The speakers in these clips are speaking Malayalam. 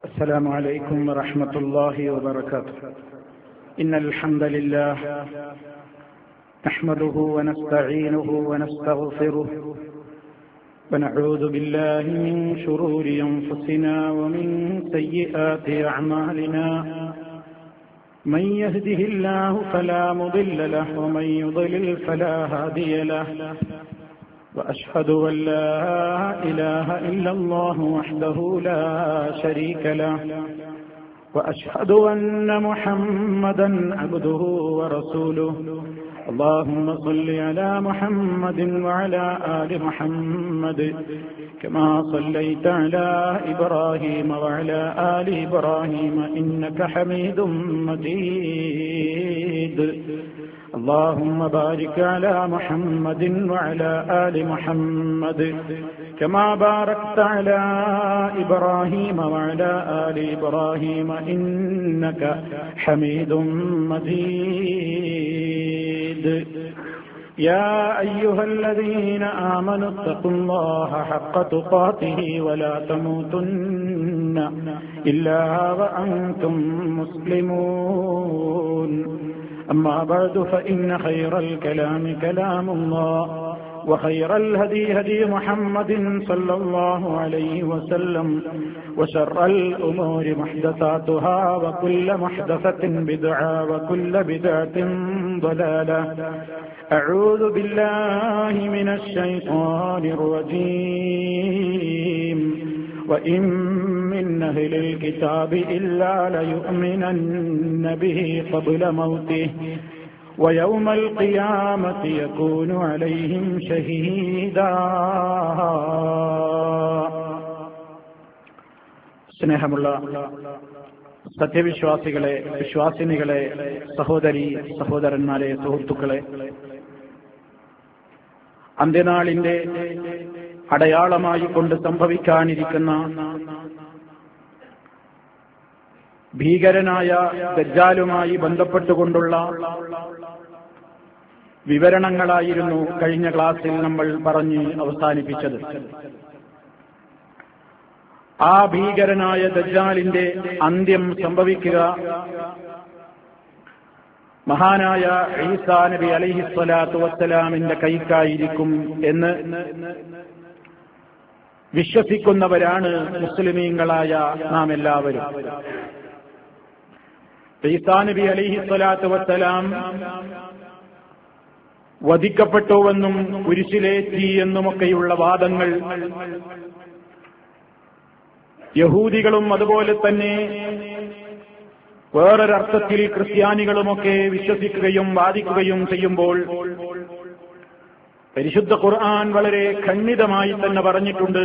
السلام عليكم ورحمة الله وبركاته. إن الحمد لله نحمده ونستعينه ونستغفره ونعوذ بالله من شرور أنفسنا ومن سيئات أعمالنا. من يهده الله فلا مضل له ومن يضلل فلا هادي له. وأشهد أن لا إله إلا الله وحده لا شريك له. وأشهد أن محمدا عبده ورسوله. اللهم صل على محمد وعلى آل محمد كما صليت على إبراهيم وعلى آل إبراهيم إنك حميد مجيد. اللهم بارك على محمد وعلى آل محمد كما باركت على إبراهيم وعلى آل إبراهيم إنك حميد مجيد. يا أيها الذين آمنوا اتقوا الله حق تقاته ولا تموتن إلا وأنتم مسلمون. أما بعد فإن خير الكلام كلام الله وخير الهدي هدي محمد صلى الله عليه وسلم وشر الأمور محدثاتها وكل محدثة بدعة وكل بدعة ضلالة. أعوذ بالله من الشيطان الرجيم. وإن من أهل الكتاب إلا ليؤمنن به قبل موته ويوم القيامة يكون عليهم شهيدا. സ്നേഹമുള്ള സത്യവിശ്വാസികളെ, വിശ്വാസിനികളെ, സഹോദരി സഹോദരന്മാരെ, സുഹൃത്തുക്കളെ, അന്ത്യനാളിന്റെ അടയാളമായി കൊണ്ട് സംഭവിക്കാനിരിക്കുന്ന ഭീകരനായ ദജ്ജാലുമായി ബന്ധപ്പെട്ടുകൊണ്ടുള്ള വിവരണങ്ങളായിരുന്നു കഴിഞ്ഞ ക്ലാസ്സിൽ നമ്മൾ പറഞ്ഞ് അവസാനിപ്പിച്ചത്. ആ ഭീകരനായ ദജ്ജാലിന്റെ അന്ത്യം സംഭവിക്കുക മഹാനായ ഈസാ നബി അലൈഹിസ്സലാത്തു വസ്സലാമിന്റെ കൈക്കായിരിക്കും എന്ന് വിശ്വസിക്കുന്നവരാണ് മുസ്ലിമീങ്ങളായ നാം എല്ലാവരും. ഈസാ നബി അലൈഹിസ്സലാത്തു വസ്സലാം വധിക്കപ്പെട്ടുവെന്നും കുരിശിലേറ്റി എന്നുമൊക്കെയുള്ള വാദങ്ങൾ യഹൂദികളും അതുപോലെ തന്നെ വേറൊരർത്ഥത്തിൽ ക്രിസ്ത്യാനികളുമൊക്കെ വിശ്വസിക്കുകയും വാദിക്കുകയും ചെയ്യുമ്പോൾ പരിശുദ്ധ ഖുർആൻ വളരെ ഖണ്ഡിതമായി തന്നെ പറഞ്ഞിട്ടുണ്ട്,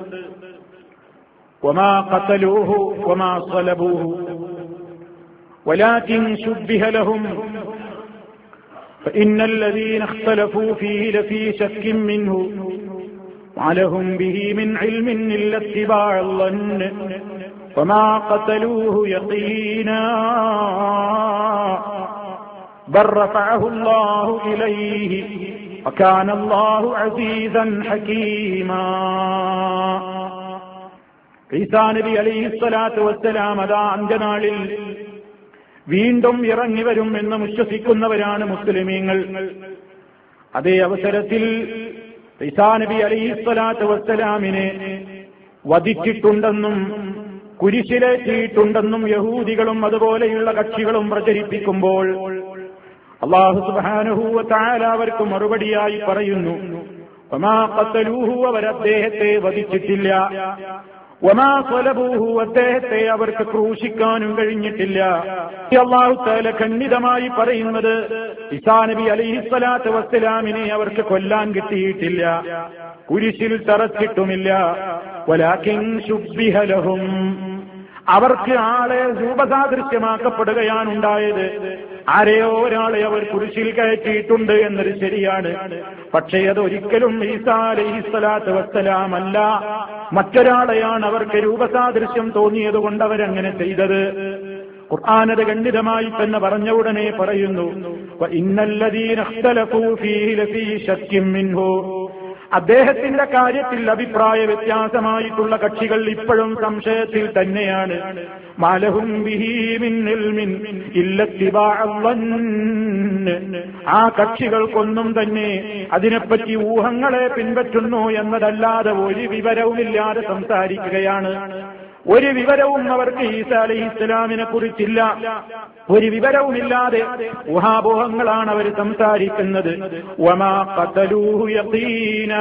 വമാ ഖതലൂഹു വമാ സ്വലബൂഹു വലാകിൻ ശുബ്ബിഹ ലഹും ഫഇന്നൽ ലദീന ഇഖ്തലഫൂ ഫീഹി ലഫീ ശക്കിൻ മിൻഹു വമാ ലഹും ബിഹി മിൻ ഇൽമിൻ ഇല്ലാ ഇത്തിബാഅൽ ളൻന് വമാ ഖതലൂഹു യഖീനാ ബൽ റഫഅഹു അല്ലാഹു ഇലൈഹി വകാന അല്ലാഹു അസീസൻ ഹകീമാ. ഈസാ നബി അലൈഹിസ്സലാത്തു വസ്സലാം അതാ അന്ത്യനാളിൽ വീണ്ടും ഇറങ്ങി വരും എന്ന് വിശ്വസിക്കുന്നവരാണ് മുസ്ലിമീങ്ങൾ. അതേ അവസരത്തിൽ ഈസാ നബി അലൈഹിസ്സലാത്തു വസ്സലാമിനെ വധിച്ചിട്ടുണ്ടെന്നും കുരിശിലേറ്റിയിട്ടുണ്ടെന്നും യഹൂദികളും അതുപോലെയുള്ള കക്ഷികളും പ്രചരിപ്പിക്കുമ്പോൾ അല്ലാഹു സുബ്ഹാനഹു വ തആല അവർക്ക് മറുപടിയായി പറയുന്നു, വമാ ഖതലൂഹു, അവർ അദ്ദേഹത്തെ വധിച്ചിട്ടില്ല, വമാ സ്വലബൂഹു, അദ്ദേഹത്തെ അവർക്ക് ക്രൂശിക്കാനും കഴിഞ്ഞിട്ടില്ല. അല്ലാഹു തആല ഖണ്ഡിതമായി പറയുന്നത് ഈസാ നബി അലൈഹിസ്സലാത്തു വസ്സലാമിനെ അവർക്ക് കൊല്ലാൻ കിട്ടിയിട്ടില്ല, കുരിശിൽ തറച്ചിട്ടുമില്ല. വലാകിൻ ശുബ്ബിഹ ലഹും, അവർക്ക് ആളെ രൂപസാദൃശ്യമാക്കപ്പെടുകയാണ് ഉണ്ടായത്. ആരെയോ ഒരാളെ അവർ കുരിശിൽ കയറ്റിയിട്ടുണ്ട് എന്നത് ശരിയാണ്. പക്ഷേ അതൊരിക്കലും ഈസാ അലൈഹിസ്സലാത്തു വസ്സലാം അല്ല, മറ്റൊരാളെയാണ് അവർക്ക് രൂപസാദൃശ്യം തോന്നിയതുകൊണ്ട് അവരങ്ങനെ ചെയ്തത്. ഖുർആനത് ഖണ്ഡിതമായി തന്നെ പറഞ്ഞ ഉടനെ പറയുന്നു, വഇന്നല്ലദീന ഇഖ്തലഫൂ ഫീഹി ലഫീ ശക്കിൻ മിൻഹു, അദ്ദേഹത്തിന്റെ കാര്യത്തിൽ അഭിപ്രായ വ്യത്യാസമായിട്ടുള്ള കക്ഷികൾ ഇപ്പോഴും സംശയത്തിൽ തന്നെയാണ്. മാലഹും ബിഹി മിൻ ഇൽമിൻ ഇല്ല ഇത്തിബാഅ ളन्न. ആ കക്ഷികൾക്കൊന്നും തന്നെ അതിനെപ്പറ്റി ഊഹങ്ങളെ പിൻപറ്റുന്നു എന്നതല്ലാതെ ഒരു വിവരവുമില്ലാതെ സംസാരിക്കുകയാണ്. ഒരു വിവരവും അവർക്ക് ഈസാ അലൈഹിസ്സലാമിനെ കുറിച്ചില്ല. ഒരു വിവരവുമില്ലാതെ ഊഹാപോഹങ്ങളാണ് അവർ സംസാരിക്കുന്നത്. വമാ ഖതലൂഹു യഖീനാ.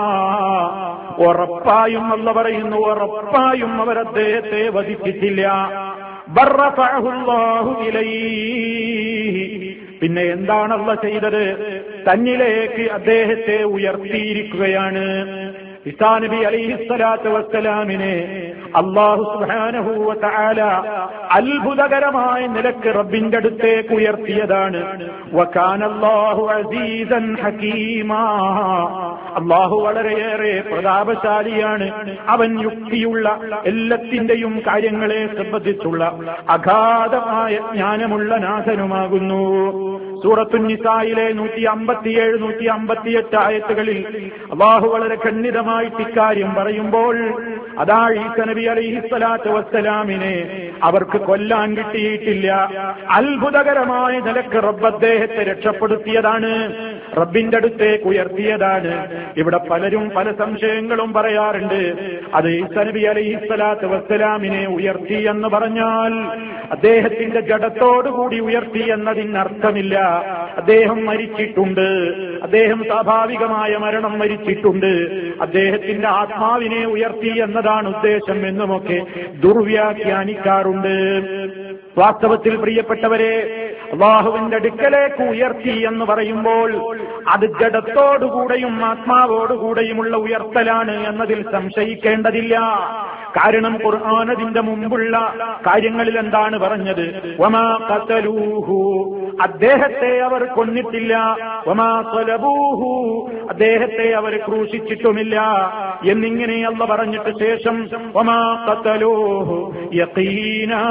ഉറപ്പായും അല്ലാഹു പറയുന്നു, ഉറപ്പായും അവർ അദ്ദേഹത്തെ വധിച്ചിട്ടില്ല. ബർറഫഅഹു അല്ലാഹു ഇലൈഹി. പിന്നെ എന്താണ് അല്ലാഹു ചെയ്തത്? തന്നിലേക്ക് അദ്ദേഹത്തെ ഉയർത്തിയിരിക്കുകയാണ്. ഈസാ നബി അലൈഹിസ്സലാത്തു വസ്സലാമിനെ അല്ലാഹു സുബ്ഹാനഹു വ തആല അത്ഭുതകരമായ നിലക്ക് റബ്ബിന്റെ അടുത്തേക്ക് ഉയർത്തിയതാണ്. വകാന അല്ലാഹു അസീസൻ ഹകീമാ. അല്ലാഹു വളരെയേറെ പ്രതാപശാലിയാണ്. അവൻ യുക്തിയുള്ള, എല്ലാത്തിന്റെയും കാര്യങ്ങളെ സംബന്ധിച്ചുള്ള അഗാധമായ ജ്ഞാനമുള്ള നാഥനുമാകുന്നു. സൂറത്തുൻ നിസായിലെ 157, 158 ആയത്തുകളിൽ അല്ലാഹു വളരെ ഖണ്ഡിതമായിട്ട് ഇക്കാര്യം പറയുമ്പോൾ അതാ ഈസാ നബി അലൈഹിസ്സലാത്തു വസ്സലാമിനെ അവർക്ക് കൊല്ലാൻ കിട്ടിയിട്ടില്ല. അത്ഭുതകരമായ നിലക്ക് റബ്ബ് അദ്ദേഹത്തെ രക്ഷപ്പെടുത്തിയതാണ്, റബ്ബിന്റെ അടുത്തേക്ക് ഉയർത്തിയതാണ്. ഇവിടെ പലരും പല സംശയങ്ങളും പറയാറുണ്ട്. അത് ഈസാ നബി അലൈഹിസ്സലാത്തു വസ്സലാമിനെ ഉയർത്തി എന്ന് പറഞ്ഞാൽ അദ്ദേഹത്തിന്റെ ജഡത്തോടുകൂടി ഉയർത്തി എന്നതിനർത്ഥമില്ല. അദ്ദേഹം മരിച്ചിട്ടുണ്ട്, അദ്ദേഹം സ്വാഭാവികമായ മരണം മരിച്ചിട്ടുണ്ട്, അദ്ദേഹത്തിന്റെ ആത്മാവിനെ ഉയർത്തി എന്നതാണ് ഉദ്ദേശം എന്നുമൊക്കെ ദുർവ്യാഖ്യാനിക്കാറുണ്ട്. വാസ്തവത്തിൽ പ്രിയപ്പെട്ടവരെ, അല്ലാഹുവിന്റെ അടുക്കലേക്ക് ഉയർത്തി എന്ന് പറയുമ്പോൾ അത് ജഡത്തോടുകൂടെയും ആത്മാവോടുകൂടെയുമുള്ള ഉയർത്തലാണ് എന്നതിൽ സംശയിക്കേണ്ടതില്ല. കാരണം ഖുർആൻ അതിന്റെ മുമ്പുള്ള കാര്യങ്ങളിൽ എന്താണ് പറഞ്ഞത്? വമാ ഖതലൂഹു. അദ്ദേഹത്തെ അവർ കൊന്നിട്ടില്ല. വമാ ഖലബൂഹു. അദ്ദേഹത്തെ അവർ ക്രൂശിച്ചിട്ടുമില്ല എന്നിങ്ങനെ അല്ലാഹു പറഞ്ഞിട്ട് ശേഷം വമാ ഖതലൂഹു യഖീനാ.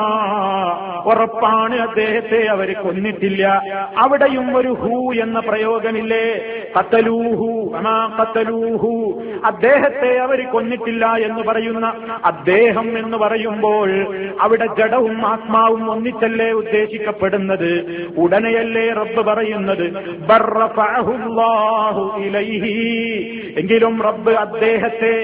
ഉറപ്പാണ് അദ്ദേഹത്തെ അവർ കൊന്നിട്ടില്ല. അവിടെയും ഒരു ഹു എന്ന പ്രയോഗമില്ലേ? ഖതലൂഹു വമാ ഖതലൂഹു. അദ്ദേഹത്തെ അവർ കൊന്നിട്ടില്ല എന്ന് പറയുന്ന അദ്ദേഹം എന്ന് പറയുമ്പോൾ അവിടെ ജഡവും ആത്മാവും ഒന്നിച്ചല്ലേ ഉദ്ദേശിക്കപ്പെടുന്നത്? ഉടനെയല്ലേ റബ്ബ് പറയുന്നത് ബർറഫഅഹു അല്ലാഹു ഇലൈഹി. എങ്കിലും റബ്ബ് അദ്ദേഹത്തെ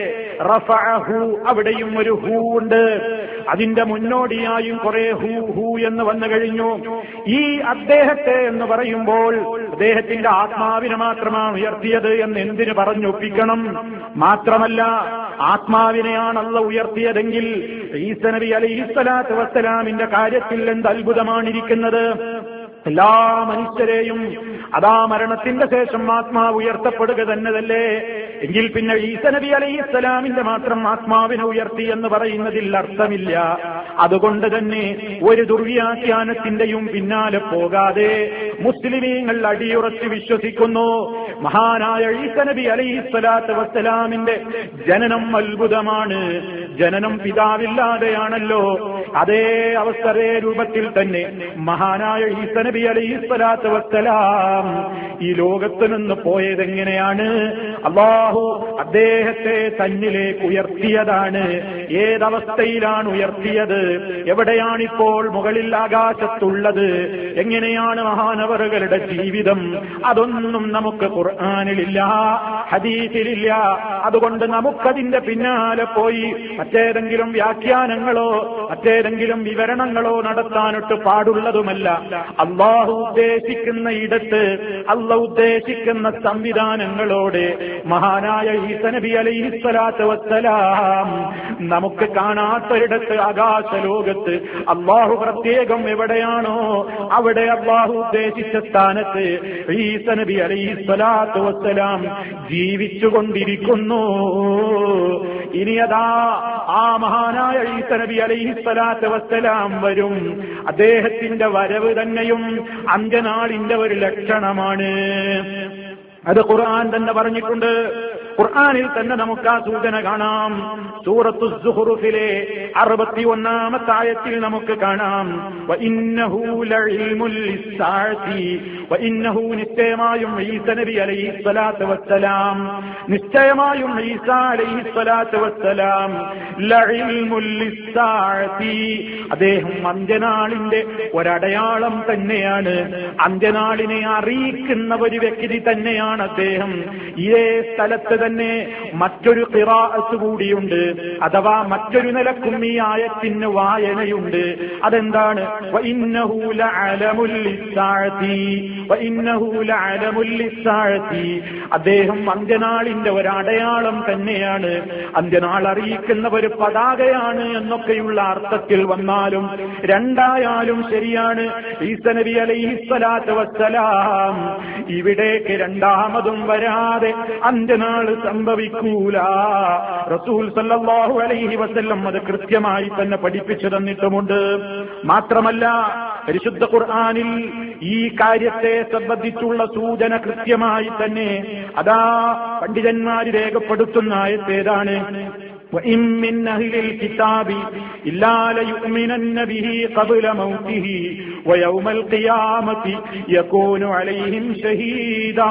റഫഅഹു, അവിടെയും ഒരു ഹു ഉണ്ട്. അതിന്റെ മുന്നോടിയായും കുറെ ഹു എന്ന് വന്നു കഴിഞ്ഞു. ഈ അദ്ദേഹത്തെ എന്ന് പറയുമ്പോൾ അദ്ദേഹത്തിന്റെ ആത്മാവിനെ മാത്രമാണ് ഉയർത്തിയത് എന്ന് എന്തിനു പറഞ്ഞൊപ്പിക്കണം? മാത്രമല്ല, ആത്മാവിനെയാണ് അല്ലാഹു ഉയർത്തിയതെങ്കിൽ ഈസാ നബി അലൈഹിസ്സലാത്തു വസ്സലാമിന്റെ കാര്യത്തിൽ എന്ത് അത്ഭുതമാണിരിക്കുന്നത്? എല്ലാ മനുഷ്യരെയും അതാ മരണത്തിന്റെ ശേഷം ആത്മാവ് ഉയർത്തപ്പെടുക തന്നെയല്ലേ? എങ്കിൽ പിന്നെ ഈസാ നബി അലൈഹിസ്സലാമിന്റെ മാത്രം ആത്മാവിനെ ഉയർത്തി എന്ന് പറയുന്നതിൽ അർത്ഥമില്ല. അതുകൊണ്ട് തന്നെ ഒരു ദുർവ്യാഖ്യാനത്തിന്റെയും പിന്നാലെ പോകാതെ മുസ്ലിമീങ്ങൾ അടിയുറച്ച് വിശ്വസിക്കുന്നു, മഹാനായ ഈസാ നബി അലൈഹിസ്സലാത്തു വസ്സലാമിന്റെ ജനനം അത്ഭുതമാണ്. ജനനം പിതാവില്ലാതെയാണല്ലോ. അതേ അവസ്ഥയെ രൂപത്തിൽ തന്നെ മഹാനായ ഈസാ നബി അലൈഹിസ്സലാത്തു വസ്സലാം ഈ ലോകത്ത് നിന്ന് പോയതെങ്ങനെയാണ്? അല്ലാഹു അദ്ദേഹത്തെ തന്നിലേക്ക് ഉയർത്തിയതാണ്. ഏതവസ്ഥയിലാണ് ഉയർത്തിയത്? എവിടെയാണിപ്പോൾ മുകളിൽ ആകാശത്തുള്ളത്? എങ്ങനെയാണ് മഹാനവറുകളുടെ ജീവിതം? അതൊന്നും നമുക്ക് ഖുർആനിലില്ല, ഹദീസിലില്ല. അതുകൊണ്ട് നമുക്കതിന്റെ പിന്നാലെ പോയി മറ്റേതെങ്കിലും വ്യാഖ്യാനങ്ങളോ മറ്റേതെങ്കിലും വിവരണങ്ങളോ നടത്താനിട്ട് പാടുള്ളതുമല്ല. അല്ലാഹു ഉദ്ദേശിക്കുന്ന ഇടത്ത് അല്ലാഹു ഉദ്ദേശിക്കുന്ന സംവിധാനങ്ങളോടെ മഹാനായ ഈസാ നബി അലൈഹിസ്സലാത്തു വസ്സലാം നമുക്ക് കാണാത്തൊരിടത്ത് ആകാശലോകത്ത് അല്ലാഹു പ്രത്യേകം എവിടെയാണോ അവിടെ അല്ലാഹു ഉദ്ദേശിച്ച സ്ഥാനത്ത് ഈസാ നബി അലൈഹിസ്സലാത്തു വസ്സലാം ജീവിച്ചുകൊണ്ടിരിക്കുന്നു. ഇനി അതാ ആ മഹാനായ ഈസാ നബി അലൈഹിസ്സലാത്തു വസ്സലാം വരും. അദ്ദേഹത്തിന്റെ വരവ് തന്നെയും അന്ത്യനാളിന്റെ ഒരു ലക്ഷണമാണ്. അത് ഖുർആൻ തന്നെ പറഞ്ഞിട്ടുണ്ട്. ഖുർആനിൽ തന്നെ നമുക്ക് ആ സൂചന കാണാം. സൂറത്തു സുഖ്റുഫിലെ 61-ാമത്തെ ആയത്തിൽ നമുക്ക് കാണാം, വഇന്നഹു ലഇൽമുൽ ലിസ്സാഅതി, വഇന്നഹു നിശ്ചയമായും ഈസ നബി അലൈഹിസ്സലാത്തു വസ്സലാം, നിശ്ചയമായും ഈസ അലൈഹിസ്സലാത്തു വസ്സലാം ലഇൽമുൽ ലിസ്സാഅതി, അദ്ദേഹം അന്ത്യനാളിന്റെ ഒരടയാളം തന്നെയാണ്, അന്ത്യനാളിനെ അറിയിക്കുന്ന ഒരു വ്യക്തി തന്നെയാണ് അദ്ദേഹം. ഇതേ സ്ഥലത്ത് തന്നെ മറ്റൊരു ഖിറാഅത്ത് കൂടിയുണ്ട്, അഥവാ മറ്റൊരു നിലക്കും ഈ ആയത്തിന് വായനയുണ്ട്. അതെന്താണ്? വഇന്നഹു ലഅലമുൽ ലിസ്സാഅതി, വഇന്നഹു ലഅലമുൽ ലിസ്സാഅതി, അദ്ദേഹം അന്ത്യനാളിന്റെ ഒരടയാളം തന്നെയാണ്, അന്ത്യനാൾ അറിയിക്കുന്ന ഒരു പതാകയാണ് എന്നൊക്കെയുള്ള അർത്ഥത്തിൽ വന്നാലും രണ്ടായാലും ശരിയാണ്. ഈസ നബി അലൈഹിസ്സലാത്തു വസ്സലാം ഇവിടേക്ക് രണ്ടാമതും വരാതെ അന്ത്യനാൾ സംഭവിക്കൂല. റസൂൽ സല്ലല്ലാഹു അലൈഹി വസല്ലം അത് കൃത്യമായി തന്നെ പഠിപ്പിച്ചു തന്നിട്ടുമുണ്ട്. മാത്രമല്ല പരിശുദ്ധ ഖുർആനിൽ ഈ കാര്യത്തെ സംബന്ധിച്ചുള്ള സൂചന കൃത്യമായി തന്നെ അതാ പണ്ഡിതന്മാര് രേഖപ്പെടുത്തുന്ന ആയത്തേതാണ്, وَإِن مِّنْ أَهْلِ الْكِتَابِ إِلَّا لَيُؤْمِنَنَّ بِهِ قَبْلَ مَوْتِهِ وَيَوْمَ الْقِيَامَةِ يَكُونُ عَلَيْهِمْ شَهِيدًا.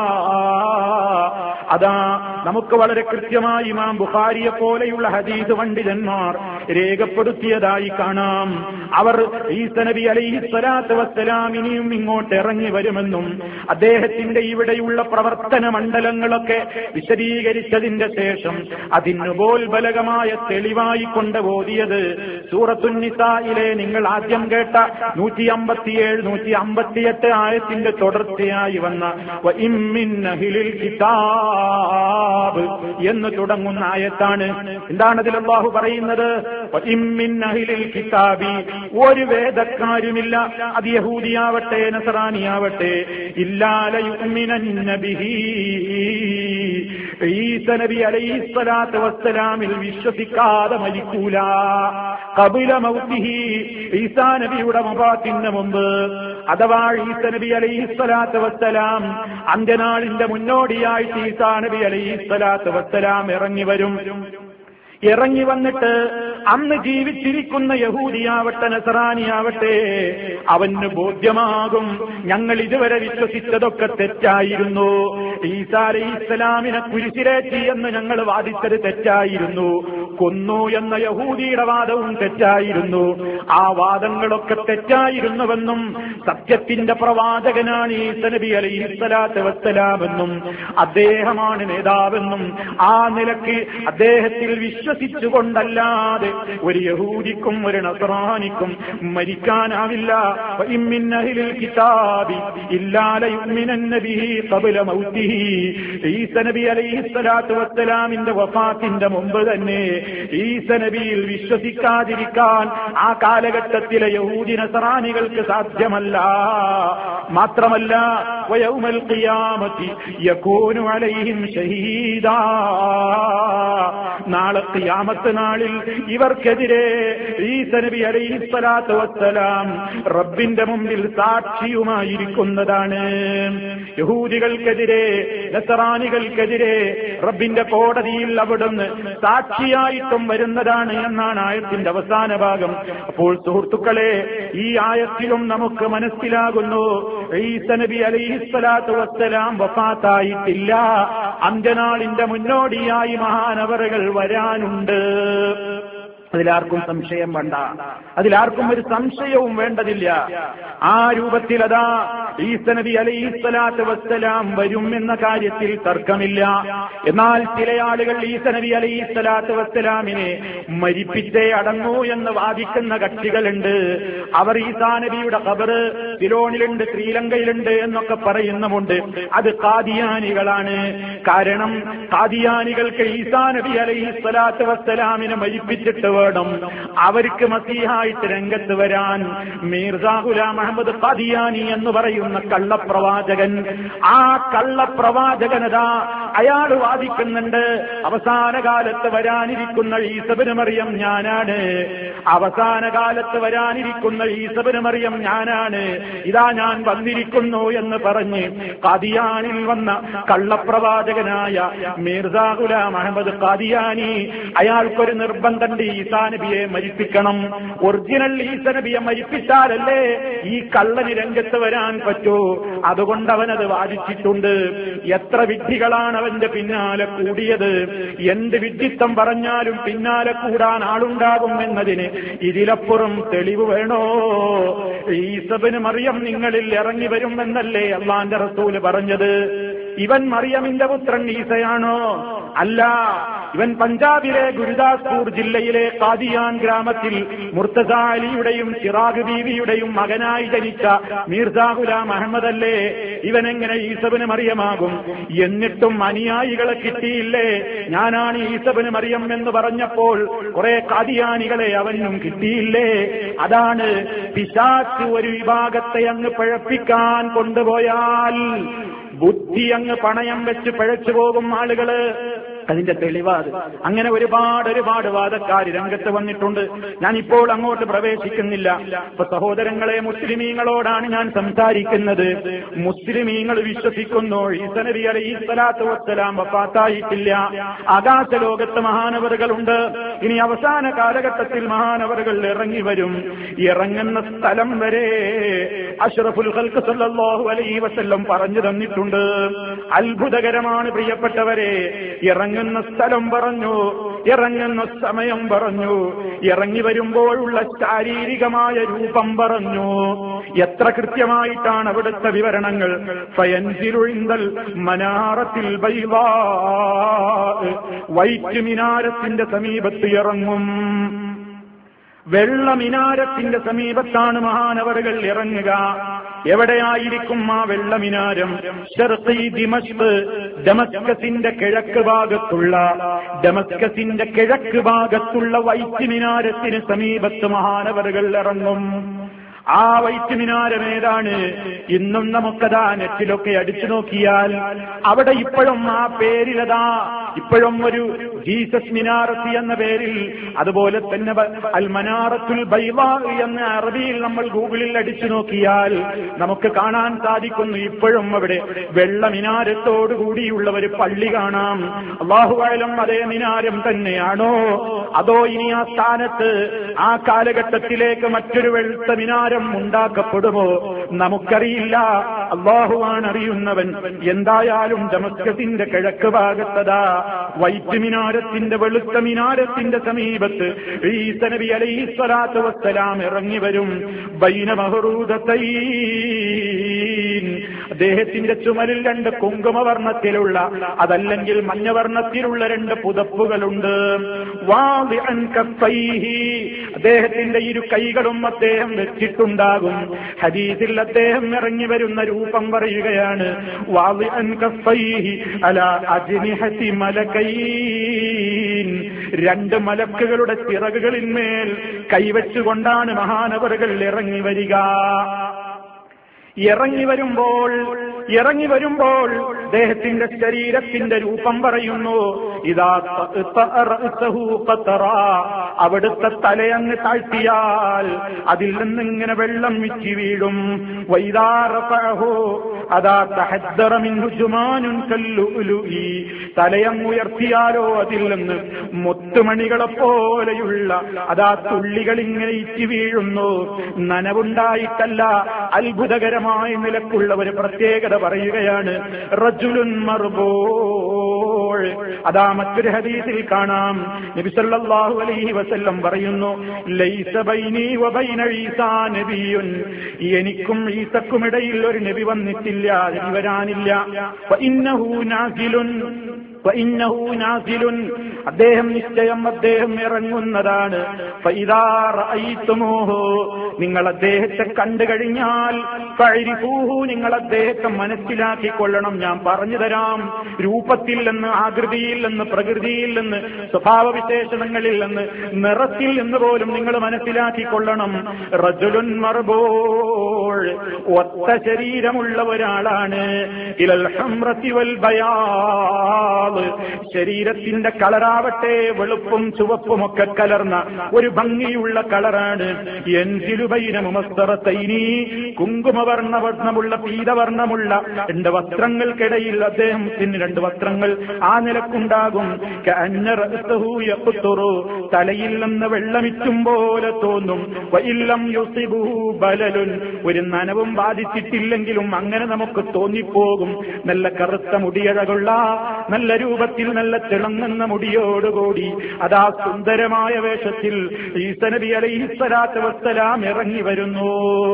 അതാ നമുക്ക് വളരെ കൃത്യമായി ഇമാം ബുഖാരിയെ പോലെയുള്ള ഹദീസ് പണ്ഡിതന്മാർ രേഖപ്പെടുത്തിയതായി കാണാം. അവർ ഈസ നബി അലൈഹിസ്സലാത്തു വസ്സലാം ഇനിയും ഇങ്ങോട്ട് ഇറങ്ങി വരുമെന്നും അദ്ദേഹത്തിന്റെ ഇവിടെയുള്ള പ്രവർത്തന മണ്ഡലങ്ങളൊക്കെ വിശദീകരിച്ചതിന്റെ ശേഷം അതിന് ബലകമായ തെളിവായി കൊണ്ട് ഓതിയത് സൂറത്തുൻ നിസായിലെ നിങ്ങൾ ആദ്യം കേട്ട 157, 158 ആയത്തിന്റെ തുടർച്ചയായി വന്ന വഇൻ മിൻ അഹ്ലിൽ കിതാബ് എന്ന് തുടങ്ങുന്ന ആയത്താണ്. എന്താണ് അതിൽ അല്ലാഹു പറയുന്നത്? വഇൻ മിൻ അഹ്ലിൽ കിതാബി, ഒരു വേദക്കാരുമില്ല, അത് യഹൂദിയാവട്ടെ നസറാനിയാവട്ടെ, ഇല്ലാ ലയുഅ്മിനന്ന ബിഹി, ഈസ നബി അലൈഹിസ്സലാത്തു വസ്സലാമിൽ വിശ്വസിക്കാതെ മരിക്കൂല. ഖബല മൗതിഹി, ഈസാ നബിയുടെ വഫാത്തിന് മുമ്പ്, അഥവാ ഈസ നബി അലൈഹിസ്സലാത്തു വസ്സലാം അന്ത്യനാളിന്റെ മുന്നോടിയായിട്ട് ഈസാ നബി അലൈഹിസ്സലാത്തു വസ്സലാം ഇറങ്ങി വരും. ഇറങ്ങി വന്നിട്ട് അന്ന് ജീവിച്ചിരിക്കുന്ന യഹൂദിയാവട്ടെ നസറാനിയാവട്ടെ അവന് ബോധ്യമാകും ഞങ്ങൾ ഇതുവരെ വിശ്വസിച്ചതൊക്കെ തെറ്റായിരുന്നു, ഈസാ അലൈഹിസ്സലാമിനെ കുരിശിലേറ്റി എന്ന് ഞങ്ങൾ വാദിച്ചത് തെറ്റായിരുന്നു, കൊന്നു എന്ന യഹൂദിയുടെ വാദവും തെറ്റായിരുന്നു, ആ വാദങ്ങളൊക്കെ തെറ്റായിരുന്നുവെന്നും സത്യത്തിന്റെ പ്രവാചകനാണ് ഈസ നബി അലൈഹിസ്സലാത്തു വസ്സലാമെന്നും അദ്ദേഹമാണ് നേതാവെന്നും ആ നിലയ്ക്ക് അദ്ദേഹത്തിൽ വിശ്വസിച്ചുകൊണ്ടല്ലാതെ ഒരു യഹൂദിക്കും ഒരു നസ്രാനിക്കും മരിക്കാനാവില്ല. വഇൻ മിൻ അഹ്ലിൽ കിതാബി ഇല്ലാ ലയുഅ്മിനന്ന ബിഹി ഖബല മൗതിഹി, ഈസ നബി അലൈഹിസ്സലാത്തു വസ്സലാമിന്റെ വഫാത്തിന്റെ മുമ്പ് തന്നെ ഈസ നബിയിൽ വിശ്വസിക്കാതിരിക്കാൻ ആ കാലഘട്ടത്തിലെ യഹൂദി നസ്രാനികൾക്ക് സാധ്യമല്ല. മാത്രമല്ല വയൗമൽ ഖിയാമത്തി യകൂനു അലൈഹിം ഷഹീദാ, നാളെ ഖിയാമത്ത് നാളിൽ ഇവർക്കെതിരെ ഈസ നബി അലൈഹിസ്സലാത്തു വസ്സലാം റബ്ബിന്റെ മുമ്പിൽ സാക്ഷിയുമായിരിക്കുന്നതാണ്. യഹൂദികൾക്കെതിരെ നസറാനികൾക്കെതിരെ റബ്ബിന്റെ കോടതിയിൽ അവിടുന്ന് സാക്ഷിയായിട്ടും വരുന്നതാണ് എന്നാണ് ആയത്തിന്റെ അവസാന ഭാഗം. അപ്പോൾ സുഹൃത്തുക്കളെ, ഈ ആയത്തിലും നമുക്ക് മനസ്സിലാകുന്നു ഈസ നബി അലൈഹിസ്സലാത്തു വസ്സലാം വഫാത്തായിട്ടില്ല, അന്ത്യനാളിന്റെ മുന്നോടിയായി മഹാനവറുകൾ വരാനുണ്ട്. അതിലാർക്കും സംശയം വേണ്ട, അതിലാർക്കും ഒരു സംശയവും വേണ്ടതില്ല. ആ രൂപത്തിൽ അതാ ഈസ നബി അലൈഹിസ്സലാത്തു വസ്സലാം വരും എന്ന കാര്യത്തിൽ തർക്കമില്ല. എന്നാൽ ചില ആളുകൾ ഈസ നബി അലൈഹിസ്സലാത്തു വസ്സലാമിനെ മരിപ്പിച്ചേ അടങ്ങൂ എന്ന് വാദിക്കുന്ന കക്ഷികളുണ്ട്. അവർ ഈസാ നബിയുടെ ഖബർ സിലോണിലുണ്ട്, ശ്രീലങ്കയിലുണ്ട് എന്നൊക്കെ പറയുന്നുമുണ്ട്. അത് ഖാദിയാനികളാണ്. കാരണം ഖാദിയാനികൾക്ക് ഈസാ നബി അലൈഹിസ്സലാത്തു വസ്സലാമിനെ മരിപ്പിച്ചിട്ട് വേണം. അവർക്ക് മസീഹായിട്ട് രംഗത്ത് വരാൻ മിർസാ ഗുലാം അഹമ്മദ് ഖാദിയാനി എന്ന് പറയുന്ന കള്ളപ്രവാചകൻ, ആ കള്ളപ്രവാചകനതാ അയാൾ വാദിക്കുന്നുണ്ട്, അവസാന കാലത്ത് വരാനിരിക്കുന്ന ഈസ ഇബ്നു മറിയം ഞാനാണ്, അവസാന കാലത്ത് വരാനിരിക്കുന്ന ഈസ ഇബ്നു മറിയം ഞാനാണ്, ഇതാ ഞാൻ വന്നിരിക്കുന്നു എന്ന് പറഞ്ഞ് ഖാദിയാനിൽ വന്ന കള്ളപ്രവാചകനായ മിർസാ ഗുലാം അഹമ്മദ് ഖാദിയാനി, അയാൾക്കൊരു നിർബന്ധമുണ്ട്, ഈസാ നബിയെ മരിപ്പിക്കണം. ഒറിജിനൽ ഈസ നബിയെ മരിപ്പിച്ചാലല്ലേ ഈ കള്ളന് രംഗത്ത് വരാൻ പറ്റൂ. അതുകൊണ്ട് അവനത് വാദിച്ചിട്ടുണ്ട്. എത്ര വിഡ്ഢികളാണ് അവന്റെ പിന്നാലെ കൂടിയത്. എന്ത് വിഡ്ഢിത്തം പറഞ്ഞാലും പിന്നാലെ കൂടാൻ ആളുണ്ടാകും എന്നതിന് ഇതിലപ്പുറം തെളിവ് വേണോ? ഈസ ഇബ്നു മറിയം നിങ്ങളിൽ ഇറങ്ങി വരും എന്നല്ലേ അല്ലാഹുവിന്റെ റസൂല് പറഞ്ഞത്? ഇവൻ മറിയമിന്റെ പുത്രൻ ഈസയാണോ? അല്ല, ഇവൻ പഞ്ചാബിലെ ഗുരുദാസ്പൂർ ജില്ലയിലെ ഖാദിയാൻ ഗ്രാമത്തിൽ മുർത്തസ അലിയുടെയും ചിറാഗ് ബീവിയുടെയും മകനായി ജനിച്ച മിർസാ ഗുലാം അഹമ്മദ് അല്ലേ? ഇവനെങ്ങനെ ഈസ ഇബ്നു മറിയമാകും? എന്നിട്ടും അനുയായികളെ കിട്ടിയില്ലേ? ഞാനാണ് ഈസ ഇബ്നു മറിയം എന്ന് പറഞ്ഞപ്പോൾ കുറെ ഖാദിയാനികളെ അവനും കിട്ടിയില്ലേ? അതാണ് പിശാച് ഒരു വിഭാഗത്തെ അങ്ങ് പിഴപ്പിക്കാൻ കൊണ്ടുപോയാൽ ബുദ്ധി അങ്ങ് പണയം വെച്ച് പിഴച്ചു പോകും ആളുകള്. അതിന്റെ തെളിവാത്. അങ്ങനെ ഒരുപാട് വാദക്കാർ രംഗത്ത് വന്നിട്ടുണ്ട്. ഞാൻ ഇപ്പോൾ അങ്ങോട്ട് പ്രവേശിക്കുന്നില്ല. ഇപ്പൊ സഹോദരങ്ങളെ, മുസ്ലിമീങ്ങളോടാണ് ഞാൻ സംസാരിക്കുന്നത്. മുസ്ലിമീങ്ങൾ വിശ്വസിക്കുന്നു ഈസ നബി അലൈഹിസ്സലാത്തു വസ്സലാം വഫാത്തായിട്ടില്ല. ആകാശ ലോകത്ത് മഹാനവറുകളുണ്ട്. ഇനി അവസാന കാലഘട്ടത്തിൽ മഹാനവറുകൾ ഇറങ്ങി വരും. ഇറങ്ങുന്ന സ്ഥലം വരെ അഷ്റഫുൽ ഖൽഖ് സല്ലല്ലാഹു അലൈഹി വസല്ലം പറഞ്ഞു തന്നിട്ടുണ്ട്. അത്ഭുതകരമാണ് പ്രിയപ്പെട്ടവരെ. ഇറങ്ങുന്ന സ്ഥലം പറഞ്ഞു, ഇറങ്ങുന്ന സമയം പറഞ്ഞു, ഇറങ്ങി വരുമ്പോഴുള്ള ശാരീരികമായ രൂപം പറഞ്ഞു. എത്ര കൃത്യമായിട്ടാണ് അവിടുത്തെ വിവരണങ്ങൾ. ഫയൻസിലുഴിന്തൽ മനാറത്തിൽ ബൈളാ, വൈറ്റ് മിനാരത്തിന്റെ സമീപത്ത് ഇറങ്ങും. വെള്ള മിനാരത്തിന്റെ സമീപത്താണ് മഹാനവറുകൾ ഇറങ്ങുക. എവിടെയായിരിക്കും ആ വെള്ള മിനാരം? ശർഖി ദിമശ്ക്, ഡമസ്കസിന്റെ കിഴക്ക് ഭാഗത്തുള്ള വൈറ്റ് മിനാരത്തിന് സമീപത്ത് മഹാനവറുകൾ ഇറങ്ങും. ആ വൈറ്റ് മിനാരം ഏതാണ്? ഇന്നും നമുക്കതാ നെറ്റിലൊക്കെ അടിച്ചു നോക്കിയാൽ അവിടെ ഇപ്പോഴും ആ പേരിലതാ ഇപ്പോഴും ഒരു ജീസസ് മിനാറത്തി എന്ന പേരിൽ, അതുപോലെ തന്നെ അൽ മനാറത്തുൽ ബൈളാ എന്ന അറബിയിൽ നമ്മൾ ഗൂഗിളിൽ അടിച്ചു നോക്കിയാൽ നമുക്ക് കാണാൻ സാധിക്കുന്നു. ഇപ്പോഴും അവിടെ വെള്ള മിനാരത്തോടുകൂടിയുള്ള ഒരു പള്ളി കാണാം. അല്ലാഹു അഅലം അതേ മിനാരം തന്നെയാണോ? അതോ ഇനി ആ സ്ഥാനത്ത് ആ കാലഘട്ടത്തിലേക്ക് മറ്റൊരു വെളുത്ത മിനാരം ഉണ്ടാക്കപ്പെടുമോ? നമുക്കറിയില്ല. അല്ലാഹുവാണ് അറിയുന്നവൻ. എന്തായാലും ദമസ്കസിന്റെ കിഴക്ക് ഭാഗത്തതാ വൈറ്റ് മിനാരത്തിന്റെ വെളുത്ത മിനാരത്തിന്റെ സമീപത്ത് ഈസ നബി അലൈഹിസ്സലാത്തു വസ്സലാം ഇറങ്ങി വരും. ബൈന മഹറൂദത്തൈൻ, അദ്ദേഹത്തിന്റെ ചുമലിൽ രണ്ട് കുങ്കുമവർണ്ണത്തിലുള്ള അതല്ലെങ്കിൽ മഞ്ഞവർണ്ണത്തിലുള്ള രണ്ട് പുതപ്പുകളുണ്ട്. വാദിഅൻ കഫൈഹി, അദ്ദേഹത്തിന്റെ ഇരു കൈകളും അദ്ദേഹം വെച്ചിട്ടുണ്ടാകും. ഹദീസിൽ അദ്ദേഹം ഇറങ്ങി വരുന്ന രൂപം പറയുകയാണ്, വാദിഅൻ കഫൈഹി അലാ അജ്നിഹതി മലകൈൻ, രണ്ട് മലക്കുകളുടെ ചിറകുകളിന്മേൽ കൈവച്ചുകൊണ്ടാണ് മഹാനവറുകൾ ഇറങ്ങി വരിക. ഇറങ്ങി വരുമ്പോൾ അദ്ദേഹത്തിന്റെ ശരീരത്തിന്റെ രൂപം പറയുന്നു. ഇതാ അവിടുത്തെ തലയങ്ങ് താഴ്ത്തിയാൽ അതിൽ നിന്നിങ്ങനെ വെള്ളം വിച്ചി വീഴും. തലയങ്ങുയർത്തിയാലോ അതിൽ നിന്ന് മുത്തുമണികളെ പോലെയുള്ള അതാ തുള്ളികൾ ഇങ്ങനെ ഇച്ചി വീഴുന്നു. നനവുണ്ടായിട്ടല്ല, അത്ഭുതകരമായ നിലക്കുള്ള ഒരു പ്രത്യേകത പറയുകയാണ്. റജുലുൻ മർബൂൾ, അതാ മറ്റൊരു ഹദീസിൽ കാണാം. നബി സല്ലല്ലാഹു അലൈഹി വസല്ലം പറയുന്നു, ലൈസ ബൈനി വബൈന ഈസാ നബിയുൻ, എനിക്കും ഈസക്കുമിടയിൽ ഒരു നബി വന്നിട്ടില്ല, നബി വരാനില്ല. ഫഇന്നഹു നാസിലുൻ, ഫഇന്നഹു നാസിലുൻ, അദ്ദേഹം നിശ്ചയം അദ്ദേഹം ഇറങ്ങുന്നതാണ്. ഫഇദാ റഅയ്തുമൂഹു, നിങ്ങൾ അദ്ദേഹത്തെ കണ്ടു കഴിഞ്ഞാൽ ഫഅരിഫൂഹു, നിങ്ങൾ അദ്ദേഹത്തെ മനസ്സിലാക്കിക്കൊള്ളണം. ഞാൻ പറഞ്ഞു തരാം. രൂപത്തിൽ നിന്ന്, ആകൃതിയിൽ നിന്ന്, പ്രകൃതിയിൽ നിന്ന്, സ്വഭാവവിശേഷണങ്ങളിൽ നിന്ന്, നിറത്തിൽ നിന്ന് പോലും നിങ്ങൾ മനസ്സിലാക്കിക്കൊള്ളണം. റജുലുൻ മർബൂൾ, ഒത്ത ശരീരമുള്ള ഒരാളാണ്. ഇലൽ ഹംറതി വൽ ബയാദ്, ശരീരത്തിന്റെ കളറാവട്ടെ വെളുപ്പും ചുവപ്പുമൊക്കെ കലർന്ന ഒരു ഭംഗിയുള്ള കളറാണ്. യൻസിലു ബൈന മുമസ്തറതൈനി, കുങ്കുമവർണ്ണമുള്ള പീതവർണ്ണമുള്ള രണ്ട് വസ്ത്രങ്ങൾക്കിടയിൽ അദ്ദേഹത്തിന് രണ്ട് വസ്ത്രങ്ങൾ ആ നിലക്കുണ്ടാകും. കഅന്ന റഅസഹു യഖ്തുറു, തലയിൽ നിന്ന് വെള്ളമിറ്റും പോലെ തോന്നും. വഇല്ലം യുസിബുഹു ബലലുൻ, ഒരു നനവും ബാധിച്ചിട്ടില്ലെങ്കിലും അങ്ങനെ നമുക്ക് തോന്നിപ്പോകും. നല്ല കറുത്ത മുടിയഴകുള്ള, നല്ല രൂപത്തിൽ നല്ല തിളങ്ങുന്ന മുടിയോടുകൂടി അതാ സുന്ദരമായ വേഷത്തിൽ ഈസാ നബി അലൈഹിസ്സലാത്തു വസ്സലാം ഇറങ്ങി വരുന്നു.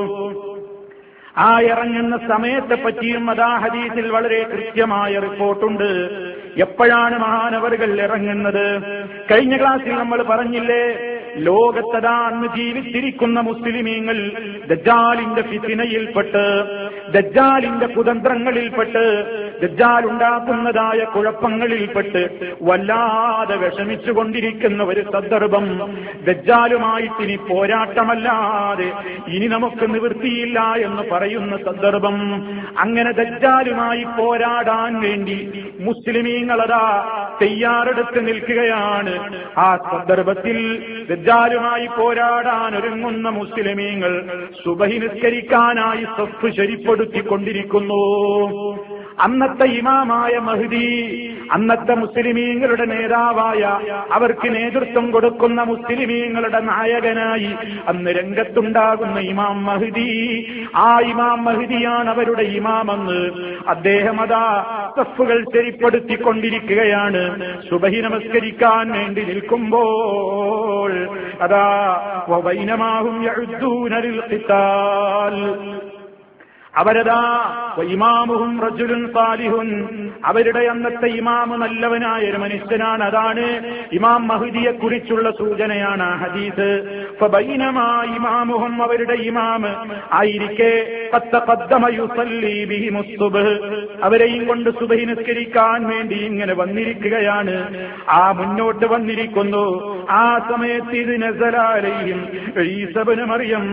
ആ ഇറങ്ങുന്ന സമയത്തെ പറ്റിയും അതാ ഹദീസിൽ വളരെ കൃത്യമായ റിപ്പോർട്ടുണ്ട്. എപ്പോഴാണ് മഹാനവറുകൾ ഇറങ്ങുന്നത്? കഴിഞ്ഞ ക്ലാസ്സിൽ നമ്മൾ പറഞ്ഞില്ലേ, ലോകത്തതാ അന്ന് ജീവിച്ചിരിക്കുന്ന മുസ്ലിമീങ്ങൾ ദജ്ജാലിന്റെ ഫിത്നയിൽപ്പെട്ട്, ദജ്ജാലിന്റെ കുതന്ത്രങ്ങളിൽപ്പെട്ട്, ദജ്ജാൽ ഉണ്ടാക്കുന്നതായ കുഴപ്പങ്ങളിൽപ്പെട്ട് വല്ലാതെ വിഷമിച്ചുകൊണ്ടിരിക്കുന്ന ഒരു സന്ദർഭം. ദജ്ജാലുമായിട്ട് ഇനി പോരാട്ടമല്ലാതെ ഇനി നമുക്ക് നിവൃത്തിയില്ല എന്ന് പറയുന്ന സന്ദർഭം. അങ്ങനെ ദജ്ജാലുമായി പോരാടാൻ വേണ്ടി മുസ്ലിമീങ്ങളതാ തയ്യാറെടുത്ത് നിൽക്കുകയാണ്. ആ സന്ദർഭത്തിൽ ദജ്ജാലുമായി പോരാടാൻ ഒരുങ്ങുന്ന മുസ്ലിമീങ്ങൾ സുബഹി നിസ്കരിക്കാനായി സഫ് ശരിപ്പെടുത്തിക്കൊണ്ടിരിക്കുന്നു. അന്നത്തെ ഇമാമായ മഹ്ദി, അന്നത്തെ മുസ്ലിമീങ്ങളുടെ നേതാവായ, അവർക്ക് നേതൃത്വം കൊടുക്കുന്ന മുസ്ലിമീങ്ങളുടെ നായകനായി അന്ന് രംഗത്തുണ്ടാകുന്ന ഇമാം മഹ്ദി, ആ ഇമാം മഹ്ദിയാണ് അവരുടെ ഇമാമെന്ന്. അദ്ദേഹം അതാ സഫുകൾ ശരിപ്പെടുത്തിക്കൊണ്ടിരിക്കുകയാണ്. സുബഹി നമസ്കരിക്കാൻ വേണ്ടി നിൽക്കുമ്പോൾ അതാ വബൈനമാഹും യഉദ്ദൂന ലിൽ ഖിതാൽ, അവരതാ ഇമാമുഹും റജുലുൻ സാലിഹുൻ, അവരുടെ അന്നത്തെ ഇമാമ് നല്ലവനായ ഒരു മനുഷ്യനാണ്. അതാണ് ഇമാം മഹ്ദിയെ കുറിച്ചുള്ള സൂചനയാണ് ആ ഹദീസ്. ഫബൈനമാ ഇമാമുഹും, അവരുടെ ഇമാമ് ആയിരിക്കെ ഖദ്ദമ യുസല്ലി ബിഹിമുസ് സുബ്ഹ്, അവരെയും കൊണ്ട് സുബ്ഹി നിസ്കരിക്കാൻ വേണ്ടി ഇങ്ങനെ വന്നിരിക്കുകയാണ്. ആ മുന്നോട്ട് വന്നിരിക്കുന്നു. ആ സമയത്ത് ഇത് നസല അലൈഹിം ഈസാ ഇബ്നു മറിയം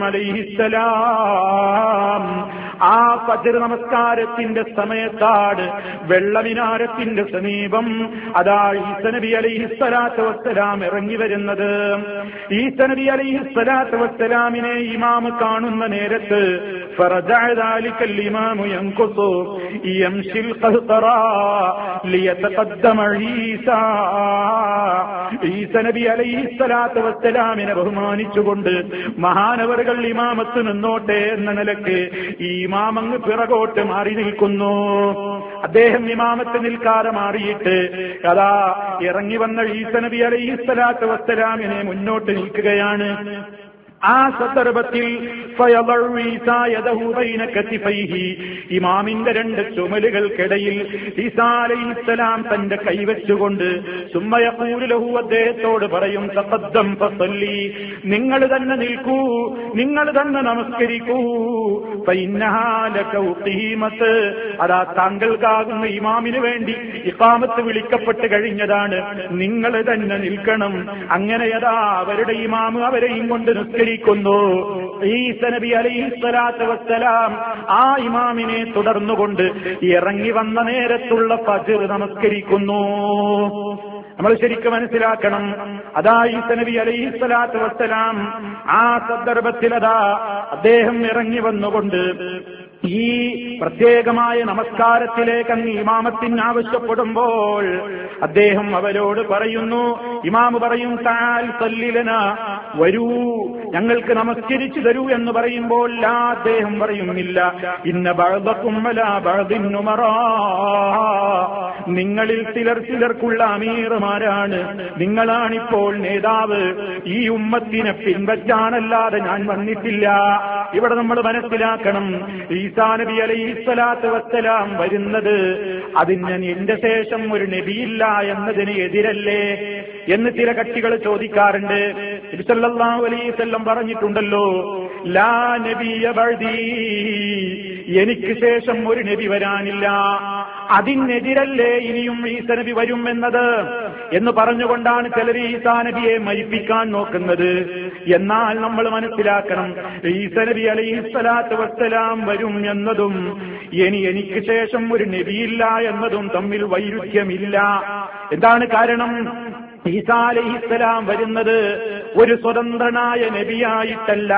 അലൈഹിസ്സലാം, ആ ഫജ്ർ നമസ്കാരത്തിന്റെ സമയത്താണ് വെള്ളമിനാരത്തിന്റെ സമീപം അതാ ഈസാ നബി അലൈഹിസ്സലാത്തു വസ്സലാം ഇറങ്ങി വരുന്നത്. ഈസാ നബി അലൈഹിസ്സലാത്തു വസ്സലാമിനെ ഇമാം കാണുന്ന നേരത്ത് ഫറജഅ ദാലികൽ ഇമാമു യൻഖുസു യംശിൽ ഖഹ്തറാ ലിയതഖദ്ദമ ഈസാ, ഈസാ നബി അലൈഹിസ്സലാത്തു വസ്സലാമിനെ ബഹുമാനിച്ചുകൊണ്ട് മഹാനവറുകൾ ഇമാമത്ത് നിന്നോട്ടെ എന്ന നിലയ്ക്ക് ഈ ഇമാം അങ്ങ് പിറകോട്ട് മാറി നിൽക്കുന്നു. അദ്ദേഹം ഇമാമത്ത് നിൽക്കാതെ മാറിയിട്ട് അതാ ഇറങ്ങി വന്ന ഈസാ നബി അലൈഹിസ്സലാത്തു വസ്സലാമിനെ മുന്നോട്ട് നിൽക്കുകയാണ്. ആ സന്ദർഭത്തിൽ ഇമാമിന്റെ രണ്ട് ചുമലുകൾക്കിടയിൽ ഈസാ അലൈഹിസ്സലാം തന്റെ കൈവച്ചുകൊണ്ട് സുമ്മയഖൂലു ലഹു, അദ്ദേഹത്തോട് പറയും, തഖദ്ദം ഫസല്ലി, നിങ്ങൾ തന്നെ നിൽക്കൂ, നിങ്ങൾ തന്നെ നമസ്കരിക്കൂ. ഫഇന്നഹാ ലക ഉഖീമത്ത്, അതാ താങ്കൾക്കാകുന്ന ഇമാമിന് വേണ്ടി ഇഖാമത്ത് വിളിക്കപ്പെട്ട് കഴിഞ്ഞതാണ്, നിങ്ങൾ തന്നെ നിൽക്കണം. അങ്ങനെ അതാ അവരുടെ ഇമാമ് അവരെയും കൊണ്ട് നിസ്കരിക്കുന്നു. ഈസാ നബി അലൈഹിസ്സലാത്തു വസ്സലാം ആ ഇമാമിനെ തുടർന്നുകൊണ്ട് ഇറങ്ങി വന്ന നേരത്തുള്ള ഫജ്ർ നമസ്കരിക്കുന്നു. നമ്മൾ ശരിക്കും മനസ്സിലാക്കണം, അതാ ഈസാ നബി അലൈഹിസ്സലാത്തു വസ്സലാം ആ സന്ദർഭത്തിൽ അതാ അദ്ദേഹം ഇറങ്ങി വന്നുകൊണ്ട് ഈ പ്രത്യേകമായ നമസ്കാരത്തിലേക്ക് അങ്ങ് ഇമാമത്തിന് ആവശ്യപ്പെടുമ്പോൾ അദ്ദേഹം അവരോട് പറയുന്നു, ഇമാമ് പറയും, തആൽ സല്ലിലനാ, വരൂ ഞങ്ങൾക്ക് നമസ്കരിച്ചു തരൂ എന്ന് പറയുമ്പോൾ ലാ, അദ്ദേഹം പറയുന്നില്ല, ഇന്ന ബഅദകും വലാ ബഅദിൻ ഉമറാ, നിങ്ങളിൽ ചിലർക്കുള്ള അമീർമാരാണ്, നിങ്ങളാണിപ്പോൾ നേതാവ്, ഈ ഉമ്മത്തിനെ പിൻപറ്റാനല്ലാതെ ഞാൻ വന്നിട്ടില്ല. ഇവിടെ നമ്മൾ മനസ്സിലാക്കണം, ഈ ഈസാ നബി അലൈഹിസ്സലാത്തു വസ്സലാം വരുന്നത് അതിന് എന്റെ ശേഷം ഒരു നബിയില്ല എന്നതിന് എതിരല്ലേ എന്ന് ചില കക്ഷികൾ ചോദിക്കാറുണ്ട്. നബി സല്ലല്ലാഹു അലൈഹി വസല്ലം പറഞ്ഞിട്ടുണ്ടല്ലോ, ലാ നബിയ ബഅദീ, എനിക്ക് ശേഷം ഒരു നബി വരാനില്ല, അതിനെതിരല്ലേ ഇനിയും ഈസാ നബി വരും എന്നത് എന്ന് പറഞ്ഞുകൊണ്ടാണ് ചിലർ ഈസാ നബിയെ മരിപ്പിക്കാൻ നോക്കുന്നത്. എന്നാൽ നമ്മൾ മനസ്സിലാക്കണം, ഈസാ നബി അലൈഹിസ്സലാത്തു വസ്സലാം വരും എന്നതും എനിക്ക് ശേഷം ഒരു നബിയില്ല എന്നതും തമ്മിൽ വൈരുദ്ധ്യമില്ല. എന്താണ് കാരണം? ഈസാ അലൈഹിസ്സലാം വരുന്നത് ഒരു സ്വതന്ത്രനായ നബിയായിട്ടല്ല,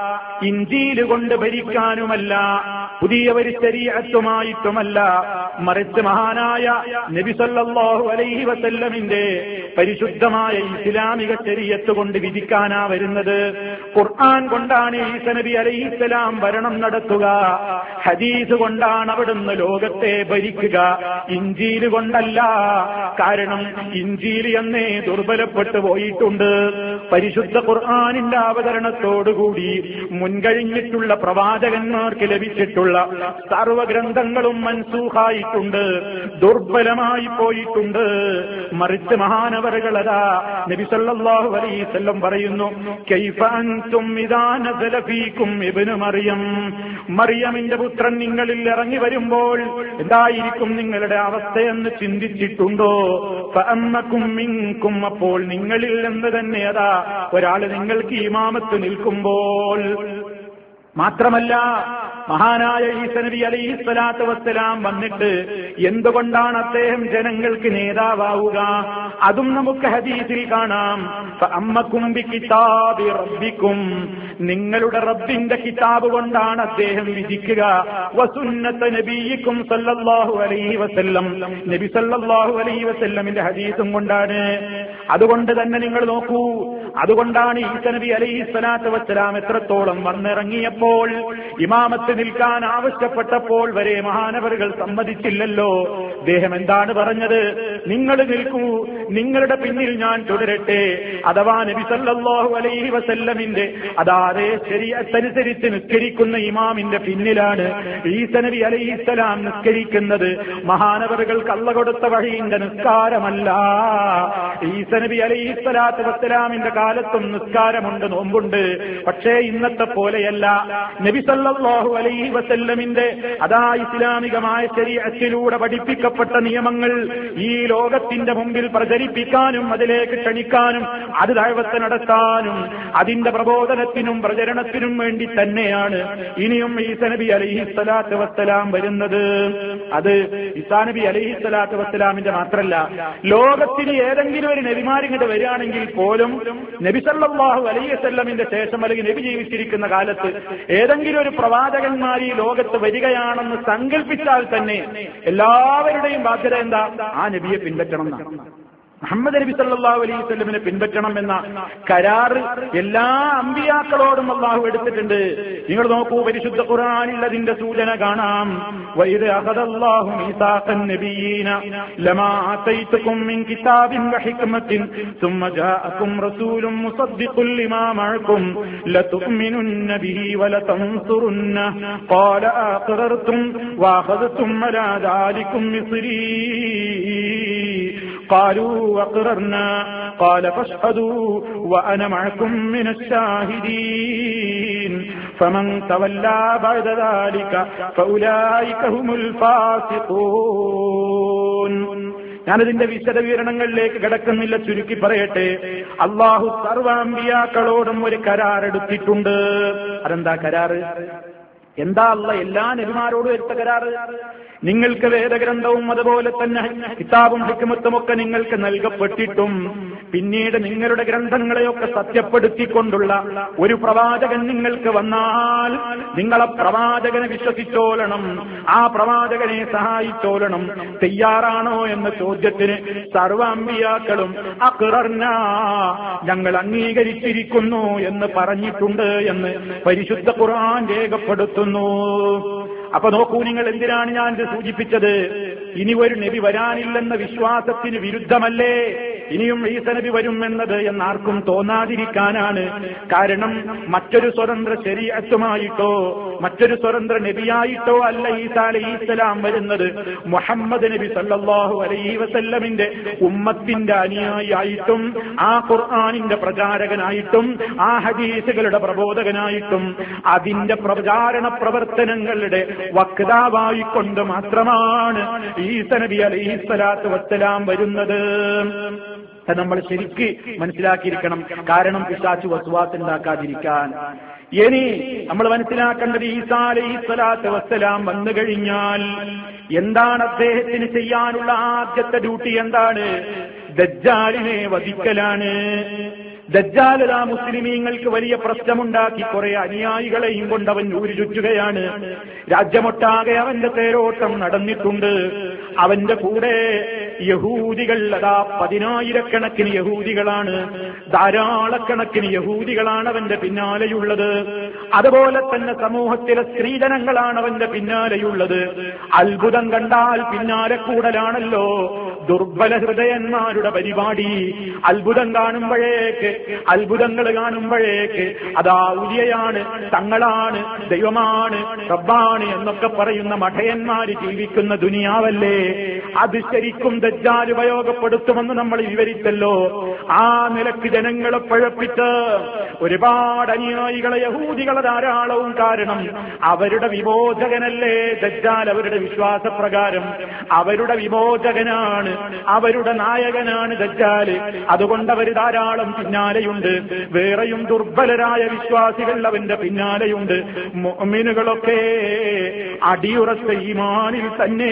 ഇഞ്ചീൽ കൊണ്ട് ഭരിക്കാനുമല്ല, പുതിയ ഒരു ശരീഅത്തുമായിട്ടുമല്ല, മറിച്ച് മഹാനായ നബി സല്ലല്ലാഹു അലൈഹി വസല്ലമിന്റെ പരിശുദ്ധമായ ഇസ്ലാമിക ശരീഅത്ത് കൊണ്ട് വിധിക്കാനാ വരുന്നത്. ഖുർആൻ കൊണ്ടാണ് ഈസാ നബി അലൈഹിസ്സലാം ഭരണം നടത്തുക, ഹദീസ് കൊണ്ടാണ് അവിടുന്ന് ലോകത്തെ ഭരിക്കുക, ഇഞ്ചീൽ കൊണ്ടല്ല. കാരണം ഇഞ്ചീൽ എന്നേ ദുർബലപ്പെട്ടു പോയിട്ടുണ്ട്. പരിശുദ്ധ ഖുർആനിന്റെ അവതരണത്തോടുകൂടി മുൻകഴിഞ്ഞിട്ടുള്ള പ്രവാചകന്മാർക്ക് ലഭിച്ചിട്ടുള്ള സർവഗ്രന്ഥങ്ങളും മൻസൂഖായിട്ടുണ്ട്, ദുർബലമായി പോയിട്ടുണ്ട്. മറിച്ച് മഹാനവറുകളതാ നബി സല്ലല്ലാഹു അലൈഹി വസല്ലം പറയുന്നു, കൈഫ അൻതും ഇദാ നസല ഫീകും ഇബ്നു മറിയം, മറിയമിന്റെ പുത്രൻ നിങ്ങളിൽ ഇറങ്ങി വരുമ്പോൾ എന്തായിരിക്കും നിങ്ങളുടെ അവസ്ഥയെന്ന് ചിന്തിച്ചിട്ടുണ്ടോ? ഫഅമ്മകും മിൻകും, അപ്പോൾ നിങ്ങളിൽ നിന്ന് തന്നെ അതാ ഒരാള് നിങ്ങൾക്ക് ഇമാമത്ത് നിൽക്കുമ്പോൾ. മാത്രമല്ല, മഹാനായ ഈസാ നബി അലൈഹിസ്സലാത്തു വസ്സലാം വന്നിട്ട് എന്തുകൊണ്ടാണ് അദ്ദേഹം ജനങ്ങൾക്ക് നേതാവാവുക? അതും നമുക്ക് ഹദീസിൽ കാണാം. ഫഅമ്മകും ബികിതാബി റബ്ബികും, നിങ്ങളുടെ റബ്ബിന്റെ കിതാബ് കൊണ്ടാണ് അദ്ദേഹം വിധിക്കുക. വസുന്നത നബിയിക്കും സല്ലല്ലാഹു അലൈഹി വസല്ലം, നബി സല്ലല്ലാഹു അലൈഹി വസല്ലമിന്റെ ഹദീസും കൊണ്ടാണ്. അതുകൊണ്ട് തന്നെ നിങ്ങൾ നോക്കൂ, അതുകൊണ്ടാണ് ഈസാ നബി അലൈഹിസ്സലാത്തു വസ്സലാം എത്രത്തോളം വന്നിറങ്ങിയപ്പോൾ ഇമാമത്ത് നിൽക്കാൻ ആവശ്യപ്പെട്ടപ്പോൾ വരെ മഹാനവറുകൾ സമ്മതിച്ചില്ലല്ലോ. അദ്ദേഹം എന്താണ് പറഞ്ഞത്? നിങ്ങൾ നിൽക്കൂ, നിങ്ങളുടെ പിന്നിൽ ഞാൻ തുടരട്ടെ. അഥവാ നബി സല്ലല്ലാഹു അലൈഹി വസല്ലമിന്റെ അതേ ശരീഅത്തനുസരിച്ച് നിസ്കരിക്കുന്ന ഇമാമിന്റെ പിന്നിലാണ് ഈസാ നബി അലൈഹിസ്സലാം നിസ്കരിക്കുന്നത്. മഹാനവറുകൾക്ക് അല്ലാഹു കൊടുത്ത വഴിയുടെ നിസ്കാരമല്ല. ഈസാ നബി അലൈഹിസ്സലാത്തു വസ്സലാമിന്റെ കാലത്തും നിസ്കാരമുണ്ട്, നോമ്പുണ്ട്. പക്ഷേ ഇന്നത്തെ പോലെയല്ല. നബി സല്ലല്ലാഹു അലൈഹി വസല്ലമിന്റെ ഇസ്ലാമികമായ ശരീഅത്തിലൂടെ പഠിപ്പിക്കപ്പെട്ട നിയമങ്ങൾ ഈ ലോകത്തിന്റെ മുമ്പിൽ പ്രചരിപ്പിക്കാനും അതിലേക്ക് ക്ഷണിക്കാനും അത് ദഅവത്ത് നടത്താനും അതിന്റെ പ്രബോധനത്തിനും പ്രചരണത്തിനും വേണ്ടി തന്നെയാണ് ഇനിയും ഈസാ നബി അലൈഹിസ്സലാത്തു വസ്സലാം വരുന്നത്. അത് ഈസാ നബി അലൈഹിസ്സലാത്തു വസ്സലാമിന്റെ മാത്രമല്ല, ലോകത്തിന് ഏതെങ്കിലും ഒരു നബിമാരിങ്ങോട്ട് വരികയാണെങ്കിൽ പോലും നബി സല്ലല്ലാഹു അലൈഹി വസല്ലമിന്റെ ശേഷം അല്ലെങ്കിൽ നബി ജീവിച്ചിരിക്കുന്ന കാലത്ത് ഏതെങ്കിലും ഒരു പ്രവാചകന്മാർ ഈ ലോകത്ത് വരികയാണെന്ന് സങ്കല്പിച്ചാൽ തന്നെ എല്ലാവരുടെയും ബാധ്യത എന്താ? ആ നബിയെ പിൻപറ്റണം എന്നാണ്. മുഹമ്മദ് നബി സല്ലല്ലാഹു അലൈഹി വസല്ലമിനെ പിൻപറ്റണം എന്ന കരാറ് എല്ലാ അമ്പിയാക്കളോടും അല്ലാഹു എടുത്തിട്ടുണ്ട്. നിങ്ങൾ നോക്കൂ, പരിശുദ്ധ ഖുർആനിൽ അതിന്റെ സൂചന കാണാം. വഇദ് അഖദല്ലാഹു മീസാഖൻ നബിയ്യീന ലമാ ആതൈതുകും മിൻ കിതാബിൻ വഹിക്മത്തിൻ സുമ്മ ജാഅകും റസൂലുൻ മുസദ്ദിഖുൻ ലിമാ മഅകും ലതുഅ്മിനുന്ന ബിഹി വലതൻസുറുന്ന ഖാല അഖറർതും വഅഖദതും അലാ ദാലികും മിസ്രീ قالوا أقررنا قال فاشهدوا وأنا معكم من الشاهدين فمن تولى بعد ذلك فأولئك هم الفاسقون. ഞാനതിന്റെ വിശദവിവരണങ്ങളിലേക്ക് കടക്കുന്നില്ല, ചുരുക്കി പറയട്ടെ. അല്ലാഹു സർവ്വ അമ്പിയാക്കളോടും ഒരു കരാറെടുത്തിട്ടുണ്ട്. അതെന്താ കരാറ്? എന്താ അല്ലാഹ് എല്ലാ നബിമാരോടും എടുത്ത കരാറ്? നിങ്ങൾക്ക് വേദഗ്രന്ഥവും അതുപോലെ തന്നെ കിതാബും ഹിക്മത്തും ഒക്കെ നിങ്ങൾക്ക് നൽകപ്പെട്ടിട്ടും പിന്നീട് നിങ്ങളുടെ ഗ്രന്ഥങ്ങളെയൊക്കെ സത്യപ്പെടുത്തിക്കൊണ്ടുള്ള ഒരു പ്രവാചകൻ നിങ്ങൾക്ക് വന്നാൽ നിങ്ങളെ പ്രവാചകനെ വിശ്വസിച്ചോളണം, ആ പ്രവാചകനെ സഹായിച്ചോളണം. തയ്യാറാണോ എന്ന ചോദ്യത്തിന് സർവ്വ അമ്പിയാക്കളും അഖറർന, ഞങ്ങൾ അംഗീകരിച്ചിരിക്കുന്നു എന്ന് പറഞ്ഞിട്ടുണ്ട് എന്ന് പരിശുദ്ധ ഖുർആൻ രേഖപ്പെടുത്തുന്നു. അപ്പൊ നോക്കൂ, നിങ്ങൾ എന്തിനാണ് ഞാൻ ഇത് സൂചിപ്പിച്ചത്? ഇനി ഒരു നബി വരാനില്ലെന്ന വിശ്വാസത്തിന് വിരുദ്ധമല്ലേ ഇനിയും ഈസ നബി വരുമെന്നത് എന്നാർക്കും തോന്നാതിരിക്കാനാണ്. കാരണം മറ്റൊരു സ്വതന്ത്ര ശരീഅത്തുമായിട്ടോ മറ്റൊരു സ്വതന്ത്ര നബിയായിട്ടോ അല്ല ഈസ അലൈഹിസ്സലാം വരുന്നത്. മുഹമ്മദ് നബി സല്ലല്ലാഹു അലൈഹി വസല്ലമിന്റെ ഉമ്മത്തിന്റെ അനുയായിയായിട്ടും ആ ഖുർആനിന്റെ പ്രചാരകനായിട്ടും ആ ഹദീസുകളുടെ പ്രബോധകനായിട്ടും അതിന്റെ പ്രചാരണ പ്രവർത്തനങ്ങളുടെ വക്താവായിക്കൊണ്ട് മാത്രമാണ് ഈസ നബി അലൈഹിസ്സലാത്തു വസ്സലാം വരുന്നത്. നമ്മൾ ശരിക്ക് മനസ്സിലാക്കിയിരിക്കണം. കാരണം പിശാച് വസ്വാസ് ഉണ്ടാക്കാതിരിക്കാൻ. ഇനി നമ്മൾ മനസ്സിലാക്കേണ്ടത് ഈസാ അലൈഹിസ്സലാത്തു വസ്സലാം വന്നു കഴിഞ്ഞാൽ എന്താണ് അദ്ദേഹത്തിന് ചെയ്യാനുള്ള ആദ്യത്തെ ഡ്യൂട്ടി? എന്താണ്? ദജ്ജാലിനെ വധിക്കലാണ്. ദജ്ജാൽ ആ മുസ്ലിമീങ്ങൾക്ക് വലിയ പ്രശ്നമുണ്ടാക്കി കുറെ അനുയായികളെയും കൊണ്ട് അവൻ ഊരു ചുറ്റുകയാണ്. രാജ്യമൊട്ടാകെ അവന്റെ തേരോട്ടം നടന്നിട്ടുണ്ട്. അവന്റെ കൂടെ യഹൂദികൾ, അതാ 10,000-കണക്കിന് യഹൂദികളാണ്, ധാരാളക്കണക്കിന് യഹൂദികളാണ് അവന്റെ പിന്നാലെയുള്ളത്. അതുപോലെ തന്നെ സമൂഹത്തിലെ സ്ത്രീജനങ്ങളാണ് അവന്റെ പിന്നാലെയുള്ളത്. അത്ഭുതം കണ്ടാൽ പിന്നാലെ കൂടലാണല്ലോ ദുർബല ഹൃദയന്മാരുടെ പരിപാടി. അത്ഭുതം കാണുമ്പോഴേക്ക്, അത്ഭുതങ്ങൾ കാണുമ്പോഴേക്ക് അതാ ഉലിയയാണ്, തങ്ങളാണ്, ദൈവമാണ്, റബ്ബാണ് എന്നൊക്കെ പറയുന്ന മഠയന്മാര് ജീവിക്കുന്ന ദുനിയാവല്ലേ. അത് ശരിക്കും ദജ്ജാൽ ഉപയോഗപ്പെടുത്തുമെന്ന് നമ്മൾ വിവരിച്ചല്ലോ. ആ നിലക്ക് ജനങ്ങളെ പഴപ്പിച്ച് ഒരുപാട് അനുയായികളെ യഹൂദികളെ ധാരാളവും. കാരണം അവരുടെ വിമോചകനല്ലേ ദജ്ജാൽ. അവരുടെ വിശ്വാസപ്രകാരം അവരുടെ വിമോചകനാണ്, അവരുടെ നായകനാണ് ദജ്ജാൽ. അതുകൊണ്ട് അവർ ധാരാളം പിന്നാലെയുണ്ട്. വേറെയും ദുർബലരായ വിശ്വാസികൾ അവന്റെ പിന്നാലെയുണ്ട്. മുഅ്മിനുകളൊക്കെ അടിയുറച്ച ഈമാനിൽ തന്നെ.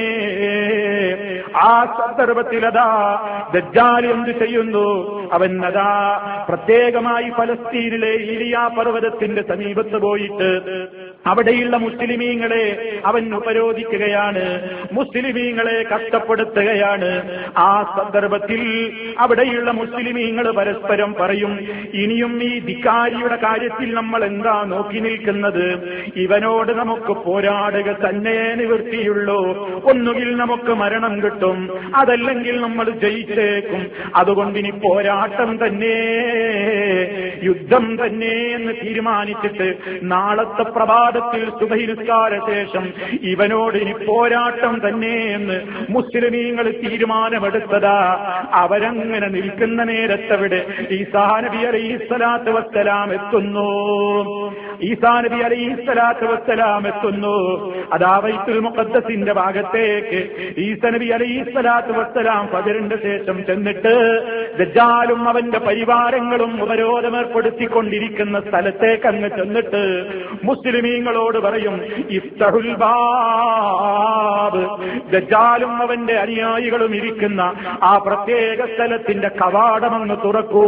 ആ സന്ദർഭത്തിലതാ ദജ്ജാൽ എന്ത് ചെയ്യുന്നു? അവൻ അതാ പ്രത്യേകമായി ഫലസ്തീനിലെ ഈലിയാ പർവ്വതത്തിന്റെ സമീപത്ത് പോയിട്ട് അവിടെയുള്ള മുസ്ലിമീങ്ങളെ അവൻ ഉപരോധിക്കുകയാണ്, മുസ്ലിമീങ്ങളെ കഷ്ടപ്പെടുത്തുകയാണ്. ആ സന്ദർഭത്തിൽ അവിടെയുള്ള മുസ്ലിമീങ്ങൾ പരസ്പരം പറയും, ഇനിയും ഈ ധിക്കാരിയുടെ കാര്യത്തിൽ നമ്മൾ എന്താ നോക്കി നിൽക്കുന്നത്? ഇവനോട് നമുക്ക് പോരാടുക തന്നെ നിവൃത്തിയുള്ളൂ. ഒന്നുകിൽ നമുക്ക് മരണം കിട്ടും, അതല്ലെങ്കിൽ നമ്മൾ ജയിച്ചേക്കും. അതുകൊണ്ട് ഇനി പോരാട്ടം തന്നെ, യുദ്ധം തന്നെ എന്ന് തീരുമാനിച്ചിട്ട് നാളത്തെ പ്രഭാതത്തിൽ സുബഹി നിസ്കാര ശേഷം ഇവനോട് ഇനി പോരാട്ടം തന്നെ എന്ന് മുസ്ലിമീങ്ങൾ തീരുമാനമെടുത്തതാ. അവരങ്ങനെ നിൽക്കുന്ന നേരത്തവിടെ ഈസാ നബി അലൈഹിസ്സലാത്തു വസ്സലാം എത്തുന്നു. ഈസാ നബി അലൈഹിസ്സലാത്തു വസ്സലാം എത്തുന്നു. അതാ ബൈത്തുൽ മുഖദ്ദസിന്റെ ഭാഗത്തേക്ക് ഈസാ നബി അലൈഹിസ്സലാത്തു വസ്സലാം ഫജ്റിന്റെ ശേഷം ചെന്നിട്ട് ദജ്ജാലും അവന്റെ പരിവാരങ്ങളും ഉപരോധമേർപ്പെടുത്തിക്കൊണ്ടിരിക്കുന്ന സ്ഥലത്തേക്ക് അങ്ങ് ചെന്നിട്ട് മുസ്ലിമീങ്ങളോട് പറയും, ഇഫ്തഹുൽ ബാബ്. ദജ്ജാലും അവന്റെ അനുയായികളും ഇരിക്കുന്ന ആ പ്രത്യേക സ്ഥലത്തിന്റെ കവാടമങ്ങ് തുറക്കൂ.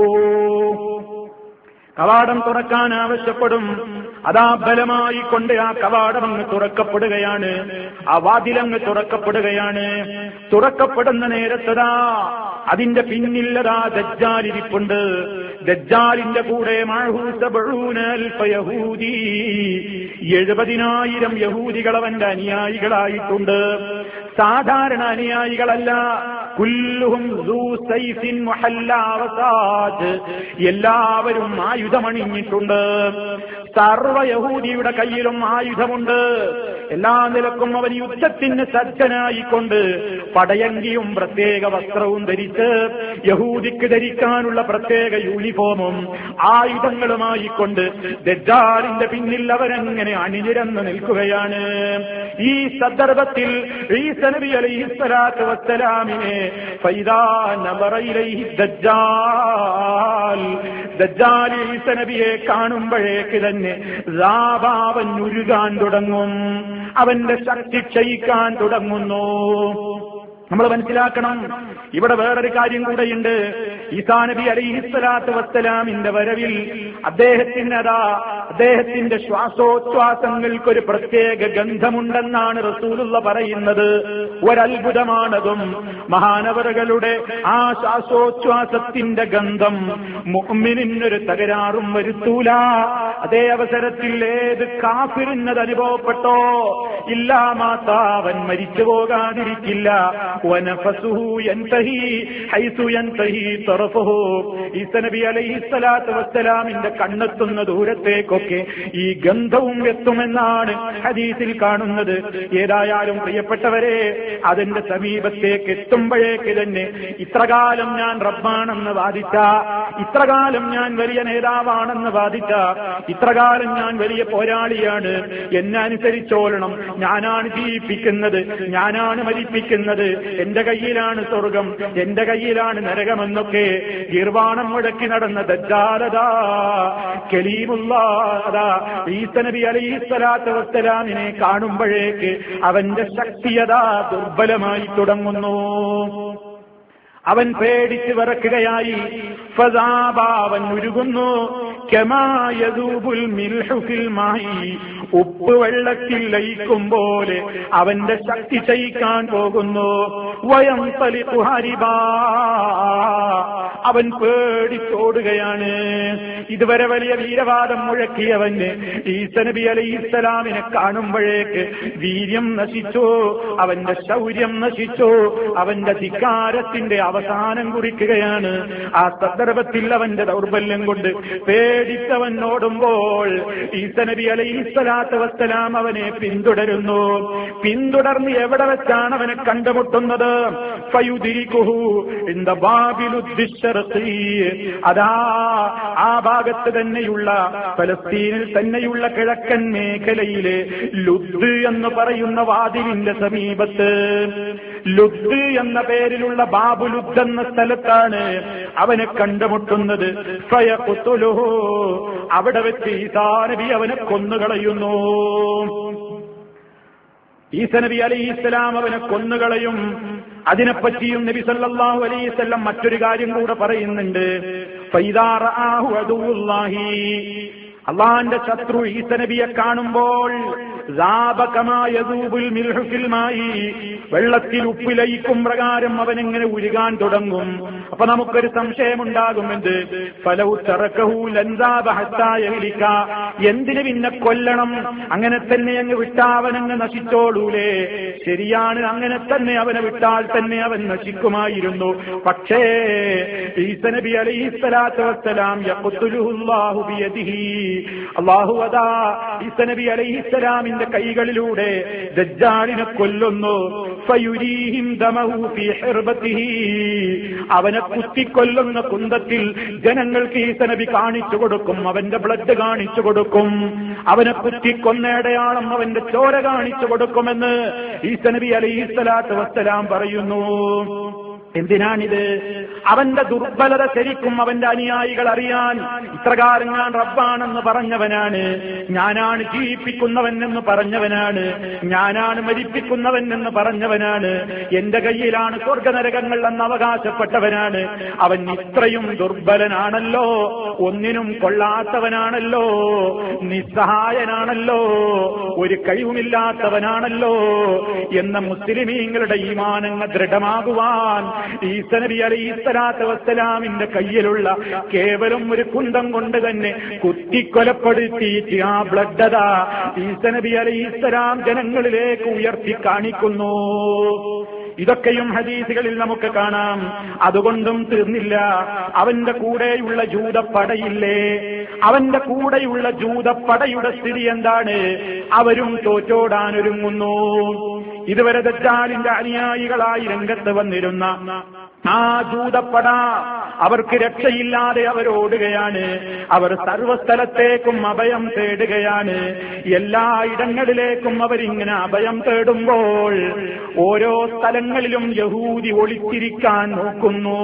കവാടം തുറക്കാൻ ആവശ്യപ്പെടും. അതാ ബലമായി കൊണ്ട് ആ കവാടമങ്ങ് തുറക്കപ്പെടുകയാണ്. ആ വാതിലങ്ങ് തുറക്കപ്പെടുകയാണ്. തുറക്കപ്പെടുന്ന നേരത്തതാ അതിന്റെ പിന്നില്ലതാ ദജ്ജാൽ ഇരിപ്പുണ്ട്. ദജ്ജാലിന്റെ കൂടെ 70,000 യഹൂദികൾ അവന്റെ അനുയായികളായിട്ടുണ്ട്. സാധാരണ അനുയായികളല്ല. കുല്ലുഹും ദൂ സൈഫിൻ മുഹല്ലാ വസാജ്. എല്ലാവരും ആയുധമണിഞ്ഞിട്ടുണ്ട്. സർവ്വ യഹൂദിയുടെ കയ്യിലും ആയുധമുണ്ട്. എല്ലാ നിലക്കും അവൻ യുദ്ധത്തിന് സജ്ജനായിക്കൊണ്ട് പടയങ്കിയും പ്രത്യേക വസ്ത്രവും ധരിച്ച് യഹൂദിക്ക് ധരിക്കാനുള്ള പ്രത്യേക യൂണിഫോമും ആയുധങ്ങളുമായിക്കൊണ്ട് ദജ്ജാലിന്റെ പിന്നിൽ അവരങ്ങനെ അണിനിരന്ന് നിൽക്കുകയാണ്. ഈ സന്ദർഭത്തിൽ ഈസാ നബി അലൈഹിസ്സലാത്തു വസ്സലാമിനെ ഫൈദാ നബറ ഇലൈഹി ദജ്ജാൽ. ദജ്ജാൽ ഈസാ നബിയെ കാണുമ്പോഴേക്ക് തന്നെ അവൻ ഉരുകാൻ തുടങ്ങും, അവന്റെ ശക്തി ക്ഷയിക്കാൻ തുടങ്ങുന്നു. നമ്മൾ മനസ്സിലാക്കണം, ഇവിടെ വേറൊരു കാര്യം കൂടെയുണ്ട്. ഈസാ നബി അലൈഹിസ്സലാത്തു വസ്സലാമിന്റെ വരവിൽ അദ്ദേഹത്തിന് അതാ അദ്ദേഹത്തിന്റെ ശ്വാസോച്ഛ്വാസങ്ങൾക്കൊരു പ്രത്യേക ഗന്ധമുണ്ടെന്നാണ് റസൂലുള്ള പറയുന്നത്. ഒരത്ഭുതമാണതും. മഹാനവറുകളുടെ ആ ശ്വാസോച്ഛ്വാസത്തിന്റെ ഗന്ധം മുഅ്മിനിനൊരു തകരാറും വരുത്തൂല. അതേ അവസരത്തിൽ ഏത് കാഫിറിനത് അനുഭവപ്പെട്ടോ ഇല്ലാമാത്ത അവൻ മരിച്ചു പോകാതിരിക്കില്ല. വനഫസുഹു യൻതഹി ഹൈസു യൻതഹി തറഫുഹു. ഈസാ നബി അലൈഹിസ്സലാത്തു വസ്സലാമിന്റെ കണ്ണെത്തുന്ന ദൂരത്തേക്കൊക്കെ ഈ ഗന്ധവും എത്തുമെന്നാണ് ഹദീസിൽ കാണുന്നത്. ഏതായാലും പ്രിയപ്പെട്ടവരെ, അതിന്റെ സമീപത്തേക്ക് എത്തുമ്പോഴേക്ക് തന്നെ ഇത്രകാലം ഞാൻ റബ്ബാണെന്ന് വാദിച്ച, ഇത്രകാലം ഞാൻ വലിയ നേതാവാണെന്ന് വാദിച്ച, ഇത്രകാലം ഞാൻ വലിയ പോരാളിയാണ്, എന്നെ അനുസരിച്ചോളണം, ഞാനാണ് ജീവിപ്പിക്കുന്നത്, ഞാനാണ് മരിപ്പിക്കുന്നത്, എന്റെ കയ്യിലാണ് സ്വർഗം, എന്റെ കയ്യിലാണ് നരകമെന്നൊക്കെ ഗീർവാണം മുഴക്കി നടന്ന ദജ്ജാലതാ കലീമുല്ലാഹ് ഈസാ നബി അലൈഹിസ്സലാത്തു വസ്സലാമിനെ കാണുമ്പോഴേക്ക് അവന്റെ ശക്തിയതാ ദുർബലമായി തുടങ്ങുന്നു. അവൻ പേടിച്ച് വിറക്കുകയായി. ഫസാബ, അവൻ ഉരുകുന്നു. കമാ യദൂബുൽ മിൽഹു ഫിൽ മായി, ഉപ്പ് വെള്ളത്തിൽ ലയിക്കും പോലെ അവന്റെ ശക്തി ക്ഷയിക്കാൻ പോകുന്നു. വയംതലിഖു ഹരിബാ, അവൻ പേടിച്ചോടുകയാണ്. ഇതുവരെ വലിയ വീരവാദം മുഴക്കിയവന് ഈസാ നബി അലൈഹിസ്സലാമിനെ കാണുമ്പോഴേക്ക് വീര്യം നശിച്ചു, അവന്റെ ശൗര്യം നശിച്ചു, അവന്റെ ധിക്കാരത്തിന്റെ അവസാനം കുറിക്കുകയാണ്. ആ സന്ദർഭത്തിൽ അവന്റെ ദൗർബല്യം കൊണ്ട് പേടിച്ചവൻ ഓടുമ്പോൾ ഈസാ നബി അലൈഹിസ്സലാത്തു വസ്സലാം അവനെ പിന്തുടരുന്നു. പിന്തുടർന്ന് എവിടെ വെച്ചാണ് അവനെ കണ്ടുമുട്ടുന്നത്? ഫയുദിരികുഹു ഇൻദ ബാബിലുദ്ദിശ്ശർഖി, അതാ ആ ഭാഗത്ത് തന്നെയുള്ള, ഫലസ്തീനിൽ തന്നെയുള്ള കിഴക്കൻ മേഖലയിലെ ലുദ് എന്ന് പറയുന്ന വാതിലിന്റെ സമീപത്ത്, ലുദ് എന്ന പേരിലുള്ള ബാബുലുദ് എന്ന സ്ഥലത്താണ് അവനെ കണ്ടുമുട്ടുന്നത്. ഫയഖ്തുലുഹു, അവിടെ വെച്ച് ഈസാ നബി അവനെ കൊന്നുകളയുന്നു. ഈസാ നബി അലൈഹിസ്സലാം അവനെ കൊന്നുകളയും. അതിനെപ്പറ്റിയും നബി സല്ലല്ലാഹു അലൈഹി വസല്ലം മറ്റൊരു കാര്യം കൂടെ പറയുന്നുണ്ട്. ഫൈദാ റആഹു അദുവുല്ലാഹി, അള്ളാന്റെ ശത്രു ഈസാ നബിയെ കാണുമ്പോൾ വെള്ളത്തിൽ ഉപ്പിലയിക്കും പ്രകാരം അവനെങ്ങനെ ഉരുകാൻ തുടങ്ങും. അപ്പൊ നമുക്കൊരു സംശയമുണ്ടാകുമെന്ത്? എന്തിന് പിന്നെ കൊല്ലണം? അങ്ങനെ തന്നെ അങ്ങ് വിട്ടാവനങ്ങ് നശിച്ചോളൂലേ? ശരിയാണ്, അങ്ങനെ തന്നെ അവനെ വിട്ടാൽ തന്നെ അവൻ നശിക്കുമായിരുന്നു. പക്ഷേ ഈസാ നബി അലൈഹിസ്സലാത്തു വസ്സലാം യഖ്തുലുഹുല്ലാഹു ബിയദിഹി, അല്ലാഹു അതാ ഈസാ നബി അലൈഹിസ്സലാമിന്റെ കൈകളിലൂടെ ദജ്ജാലിനെ കൊല്ലുന്നു. ഫയുരീഹിം ദമഹു ഫീ ഹിർബതിഹി, അവനെ കുത്തിക്കൊല്ലുന്ന കുന്തത്തിൽ ജനങ്ങൾക്ക് ഈസാ നബി കാണിച്ചു കൊടുക്കും, അവന്റെ ബ്ലഡ് കാണിച്ചു കൊടുക്കും, അവനെ കുത്തിക്കൊന്നടയാളം അവന്റെ ചോര കാണിച്ചു കൊടുക്കുമെന്ന് ഈസാ നബി അലൈഹിസ്സലാത്തു വസ്സലാം പറയുന്നു. എന്തിനാണിത്? അവന്റെ ദുർബലത ശരിക്കും അവന്റെ അനുയായികൾ അറിയാൻ. ഇത്രകാലം ഞാൻ റബ്ബാണെന്ന് പറഞ്ഞവനാണ്, ഞാനാണ് ജീവിപ്പിക്കുന്നവൻ എന്ന് പറഞ്ഞവനാണ്, ഞാനാണ് മരിപ്പിക്കുന്നവൻ എന്ന് പറഞ്ഞവനാണ്, എന്റെ കയ്യിലാണ് സ്വർഗനരകങ്ങൾ എന്ന് അവകാശപ്പെട്ടവനാണ്. അവൻ ഇത്രയും ദുർബലനാണല്ലോ, ഒന്നിനും കൊള്ളാത്തവനാണല്ലോ, നിസ്സഹായനാണല്ലോ, ഒരു കഴിവുമില്ലാത്തവനാണല്ലോ എന്ന മുസ്ലിമീങ്ങളുടെ ഈമാനങ്ങൾ ദൃഢമാകുവാൻ ഈസാ നബി അലൈഹിസ്സലാത്തു വസ്സലാമിന്റെ കയ്യിലുള്ള കേവലം ഒരു കുന്തം കൊണ്ട് തന്നെ കുത്തിക്കൊലപ്പെടുത്തിയിട്ട് ആ ബ്ലഡ്ഡത ഈസാ നബി അലൈഹിസ്സലാം ജനങ്ങളിലേക്ക് ഉയർത്തി കാണിക്കുന്നു. ഇതൊക്കെയും ഹദീസുകളിൽ നമുക്ക് കാണാം. അതുകൊണ്ടും തീർന്നില്ല. അവന്റെ കൂടെയുള്ള ജൂതപ്പടയില്ലേ, അവന്റെ കൂടെയുള്ള ജൂതപ്പടയുടെ സ്ഥിതി എന്താണ്? അവരും തോറ്റോടാനൊരുങ്ങുന്നു. ഇതുവരെ ദജ്ജാലിന്റെ അനുയായികളായി രംഗത്ത് വന്നിരുന്ന ആ ജൂതപ്പട അവർക്ക് രക്ഷയില്ലാതെ അവരോടുകയാണ്. അവർ സർവസ്ഥലത്തേക്കും അഭയം തേടുകയാണ്. എല്ലായിടങ്ങളിലേക്കും അവരിങ്ങനെ അഭയം തേടുമ്പോൾ ഓരോ സ്ഥലങ്ങളിലും യഹൂദി ഒളിച്ചിരിക്കാൻ നോക്കുന്നു.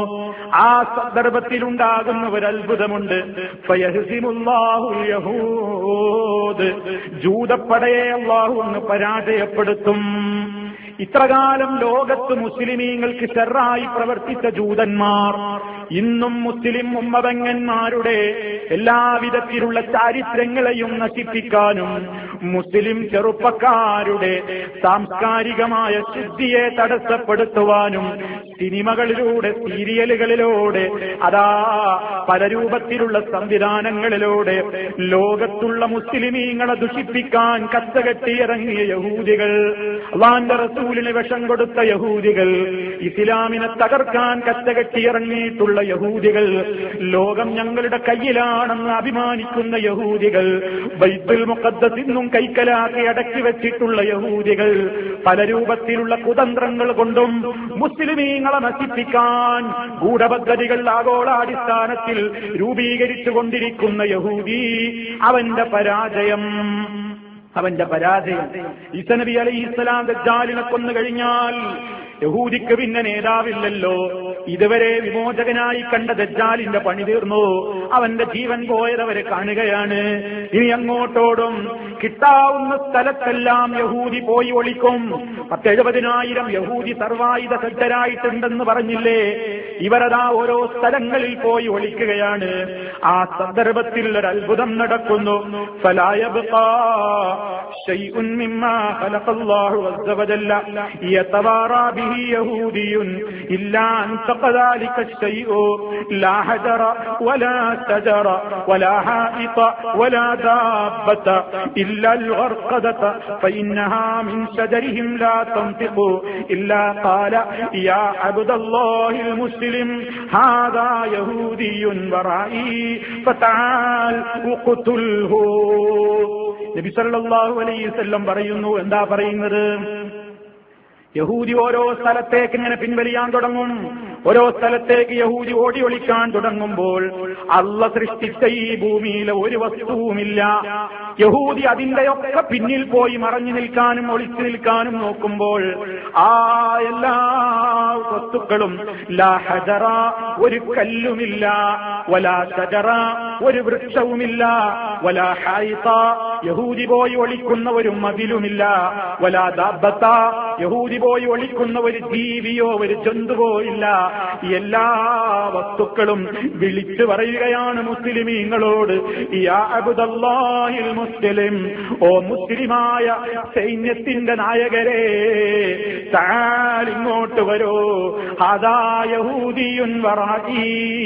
ആ സന്ദർഭത്തിലുണ്ടാകുന്ന ഒരു അത്ഭുതമുണ്ട്. ഫയഹ്സിമുല്ലാഹുൽ യഹൂദ, ജൂതപ്പടയെ അല്ലാഹു അങ്ങ് പരാജയപ്പെടുത്തും. ഇത്രകാലം ലോകത്ത് മുസ്ലിമീങ്ങൾക്ക് ശർറായി പ്രവർത്തിച്ച ജൂതന്മാർ ഇന്നും മുസ്ലിം ഉമ്മതങ്ങന്മാരുടെ എല്ലാവിധത്തിലുള്ള ചാരിത്രങ്ങളെയും നശിപ്പിക്കാനും മുസ്ലിം ചെറുപ്പക്കാരുടെ സാംസ്കാരികമായ ശുദ്ധിയെ തടസ്സപ്പെടുത്തുവാനും സിനിമകളിലൂടെ, സീരിയലുകളിലൂടെ, അതാ പല രൂപത്തിലുള്ള സംവിധാനങ്ങളിലൂടെ ലോകത്തുള്ള മുസ്ലിമീങ്ങളെ ദുഷിപ്പിക്കാൻ കച്ചകെട്ടിയിറങ്ങിയ യഹൂദികൾ, അല്ലാഹുവിന്റെ റസൂലിന് വിഷം കൊടുത്ത യഹൂദികൾ, ഇസ്ലാമിനെ തകർക്കാൻ കച്ചകെട്ടിയിറങ്ങിയിട്ടുള്ള യഹൂദികൾ, ലോകം ഞങ്ങളുടെ കയ്യിലാണെന്ന് അഭിമാനിക്കുന്ന യഹൂദികൾ, ബൈത്തുൽ മുഖദ്ദസ് ഇന്നും കൈക്കലാക്കി അടക്കി വെച്ചിട്ടുള്ള യഹൂദികൾ, പല രൂപത്തിലുള്ള കുതന്ത്രങ്ങൾ കൊണ്ടും മുസ്ലിമീങ്ങളെ നശിപ്പിക്കാൻ ഗൂഢപദ്ധതികൾ ആഗോളാടിസ്ഥാനത്തിൽ രൂപീകരിച്ചുകൊണ്ടിരിക്കുന്ന യഹൂദി, അവന്റെ പരാജയം. ഈസാ നബി അലൈഹിസ്സലാം ദജ്ജാലിനെ കൊന്നു കഴിഞ്ഞാൽ യഹൂദിക്ക് പിന്നെ നേതാവില്ലല്ലോ. ഇതുവരെ വിമോചകനായി കണ്ട ദജ്ജാലിന്റെ പണി തീർന്നു, അവന്റെ ജീവൻ പോയതവരെ കാണുകയാണ്. ഇനി അങ്ങോട്ടോടും കിട്ടാവുന്ന സ്ഥലത്തെല്ലാം യഹൂദി പോയി ഒളിക്കും. 70,000 യഹൂദി സർവായുധ സജ്ജരായിട്ടുണ്ടെന്ന് പറഞ്ഞില്ലേ? ഇവരതാ ഓരോ സ്ഥലങ്ങളിൽ പോയി ഒളിക്കുകയാണ്. ആ സന്ദർഭത്തിൽ ഒരു അത്ഭുതം നടക്കുന്നു. ഫലാ യബ്ഖാ ശൈഉൻ മിമ്മാ ഖലഖല്ലാഹു അസ്സ വജല്ല യതവാറാ ബിഹി യഹൂദിയുൻ ഇല്ലാ അൻ തഖദാലിക ശൈഉ ലാ ഹജറ വലാ ശജറ വലാ ഹായിത വലാ ദാബത ഇല്ലാ അൽ-ഗർഖദത ഫഇന്നഹാ മിൻ ശജരിഹിം ലാ തൻതിഖു ഇല്ലാ ഖാല യാ അബ്ദല്ലാഹിൽ മുസ്ലിം ഹാദാ യഹൂദിയുൻ വറായി ഫതആൽ ഉഖ്തുൽഹു. നബി സല്ലല്ലാഹു അലൈഹി വസല്ലം പറയുന്നു, എന്താ പറയുന്നത്? യഹൂദി ഓരോ സ്ഥലത്തേക്ക് ഇങ്ങനെ പിൻവലിയാൻ തുടങ്ങും. ഓരോ സ്ഥലത്തേക്ക് യഹൂദി ഓടി ഒളിക്കാൻ തുടങ്ങുമ്പോൾ അള്ള സൃഷ്ടിച്ച ഈ ഭൂമിയിലെ ഒരു വസ്തുവുമില്ല. യഹൂദി അതിന്റെയൊക്കെ പിന്നിൽ പോയി മറഞ്ഞു നിൽക്കാനും ഒളിച്ചു നിൽക്കാനും നോക്കുമ്പോൾ ആ എല്ലാ വസ്തുക്കളും ലാ ഹജറ, ഒരു കല്ലുമില്ല, വലാ ശജറ, ഒരു വൃക്ഷവുമില്ല, വലാ ഹായിത, യഹൂദി പോയി ഒളിക്കുന്ന ഒരു മതിലുമില്ല, വലാ ദാബത, യഹൂദി പോയി ഒളിക്കുന്ന ഒരു ജീവിയോ ഒരു ജന്തുവോ ഇല്ല. എല്ലാ വസ്തുക്കളും വിളിച്ചു പറയുകയാണ് മുസ്ലിമീങ്ങളോട്, യാ അബ്ദല്ലാഹിൽ മുസ്ലിം, ഓ മുസ്ലിമായ സൈന്യത്തിന്റെ നായകരെ, തആൽ ഇങ്ങോട്ട് വരൂ, ഹാദാ യഹൂദിയുൻ വറായി,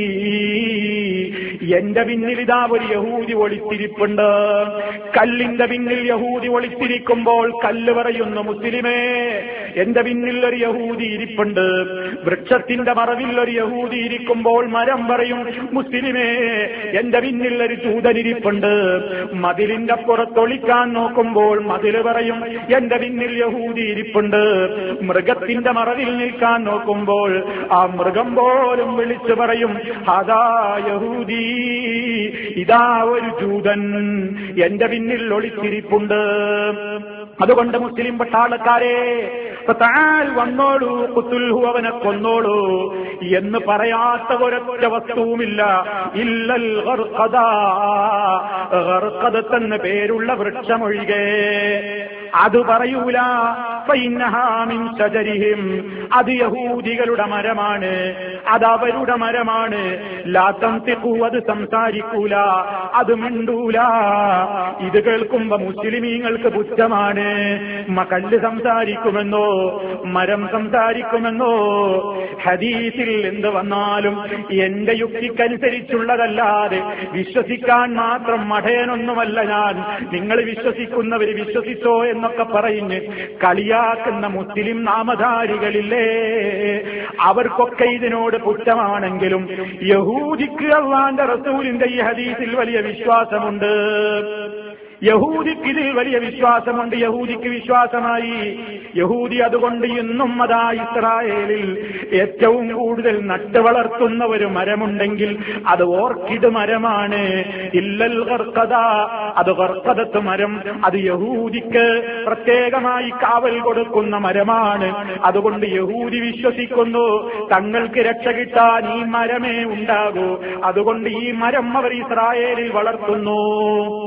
എന്റെ പിന്നിൽ ഇതാ ഒരു യഹൂദി ഒളിച്ചിരിപ്പുണ്ട്. കല്ലിന്റെ പിന്നിൽ യഹൂദി ഒളിച്ചിരിക്കുമ്പോൾ കല്ല് പറയുന്നു, മുസ്ലിമേ എന്റെ പിന്നിൽ ഒരു യഹൂദി ഇരിപ്പുണ്ട്. വൃക്ഷത്തിന്റെ മറവിൽ ഒരു യഹൂദി ഇരിക്കുമ്പോൾ മരം പറയും, മുസ്ലിമേ എന്റെ പിന്നിൽ ഒരു ജൂതനിരിപ്പുണ്ട്. മതിലിന്റെ പുറത്തൊളിക്കാൻ നോക്കുമ്പോൾ മതില് പറയും, എന്റെ പിന്നിൽ യഹൂദി ഇരിപ്പുണ്ട്. മൃഗത്തിന്റെ മറവിൽ നിൽക്കാൻ നോക്കുമ്പോൾ ആ മൃഗം പോലും വിളിച്ചു പറയും, അതാ യഹൂദി, ഇതാ ഒരു ജൂതൻ എന്റെ പിന്നിൽ ഒളിച്ചിരിപ്പുണ്ട്. അതുകൊണ്ട് മുസ്ലിം പട്ടാളക്കാരെ, ഫതആൽ വന്നോളൂ, ഖുതുൽഹു, അവനെ കൊന്നോളൂ എന്ന് പറയാത്ത ഒരൊറ്റ വസ്തുവുമില്ല. ഇല്ലൽ ഗർഖദ, ഗർഖദത്ത് എന്ന പേരുള്ള വൃക്ഷമൊഴികെ അത് പറയൂല. ഫഇന്നഹാ മിൻ ശജരിഹിം, അത് യഹൂദികളുടെ മരമാണ്, അത് അവരുടെ മരമാണ്. ലാ തൻതിഖു, അത് സംസാരിക്കൂല, അത് മിണ്ടൂല. ഇത് കേൾക്കുമ്പോ മുസ്ലിമീങ്ങൾക്ക് പുച്ഛമാണ്. കല്ല് സംസാരിക്കുമെന്നോ മരം സംസാരിക്കുമെന്നോ? ഹദീസിൽ എന്ത് വന്നാലും എന്റെ യുക്തിക്കനുസരിച്ചുള്ളതല്ലാതെ വിശ്വസിക്കാൻ മാത്രം മഠയനൊന്നുമല്ല ഞാൻ. നിങ്ങൾ വിശ്വസിക്കുന്നവര് വിശ്വസിച്ചോ എന്നൊക്കെ പറഞ്ഞ് കളിയാക്കുന്ന മുസ്ലിം നാമധാരികളില്ലേ, അവർക്കൊക്കെ ഇതിനോട് പുച്ഛമാണെങ്കിലും യഹൂദിക്ക് അല്ലാഹുവിന്റെ റസൂലിന്റെ ഈ ഹദീസിൽ വലിയ വിശ്വാസമുണ്ട്. യഹൂദിക്ക് ഇതിൽ വലിയ വിശ്വാസമുണ്ട്. യഹൂദിക്ക് വിശ്വാസമായി. യഹൂദി അതുകൊണ്ട് ഇന്നും അതാ ഇസ്രായേലിൽ ഏറ്റവും കൂടുതൽ നട്ടു വളർത്തുന്ന ഒരു മരമുണ്ടെങ്കിൽ അത് ഓർക്കിഡ് മരമാണ്. ഇല്ലൽ ഗർഖദ, അത് ഗർഖദത്ത് മരം, അത് യഹൂദിക്ക് പ്രത്യേകമായി കാവൽ കൊടുക്കുന്ന മരമാണ്. അതുകൊണ്ട് യഹൂദി വിശ്വസിക്കുന്നു തങ്ങൾക്ക് രക്ഷ കിട്ടാൻ ഈ മരമേ ഉണ്ടാകൂ. അതുകൊണ്ട് ഈ മരം അവർ ഇസ്രായേലിൽ വളർത്തുന്നു.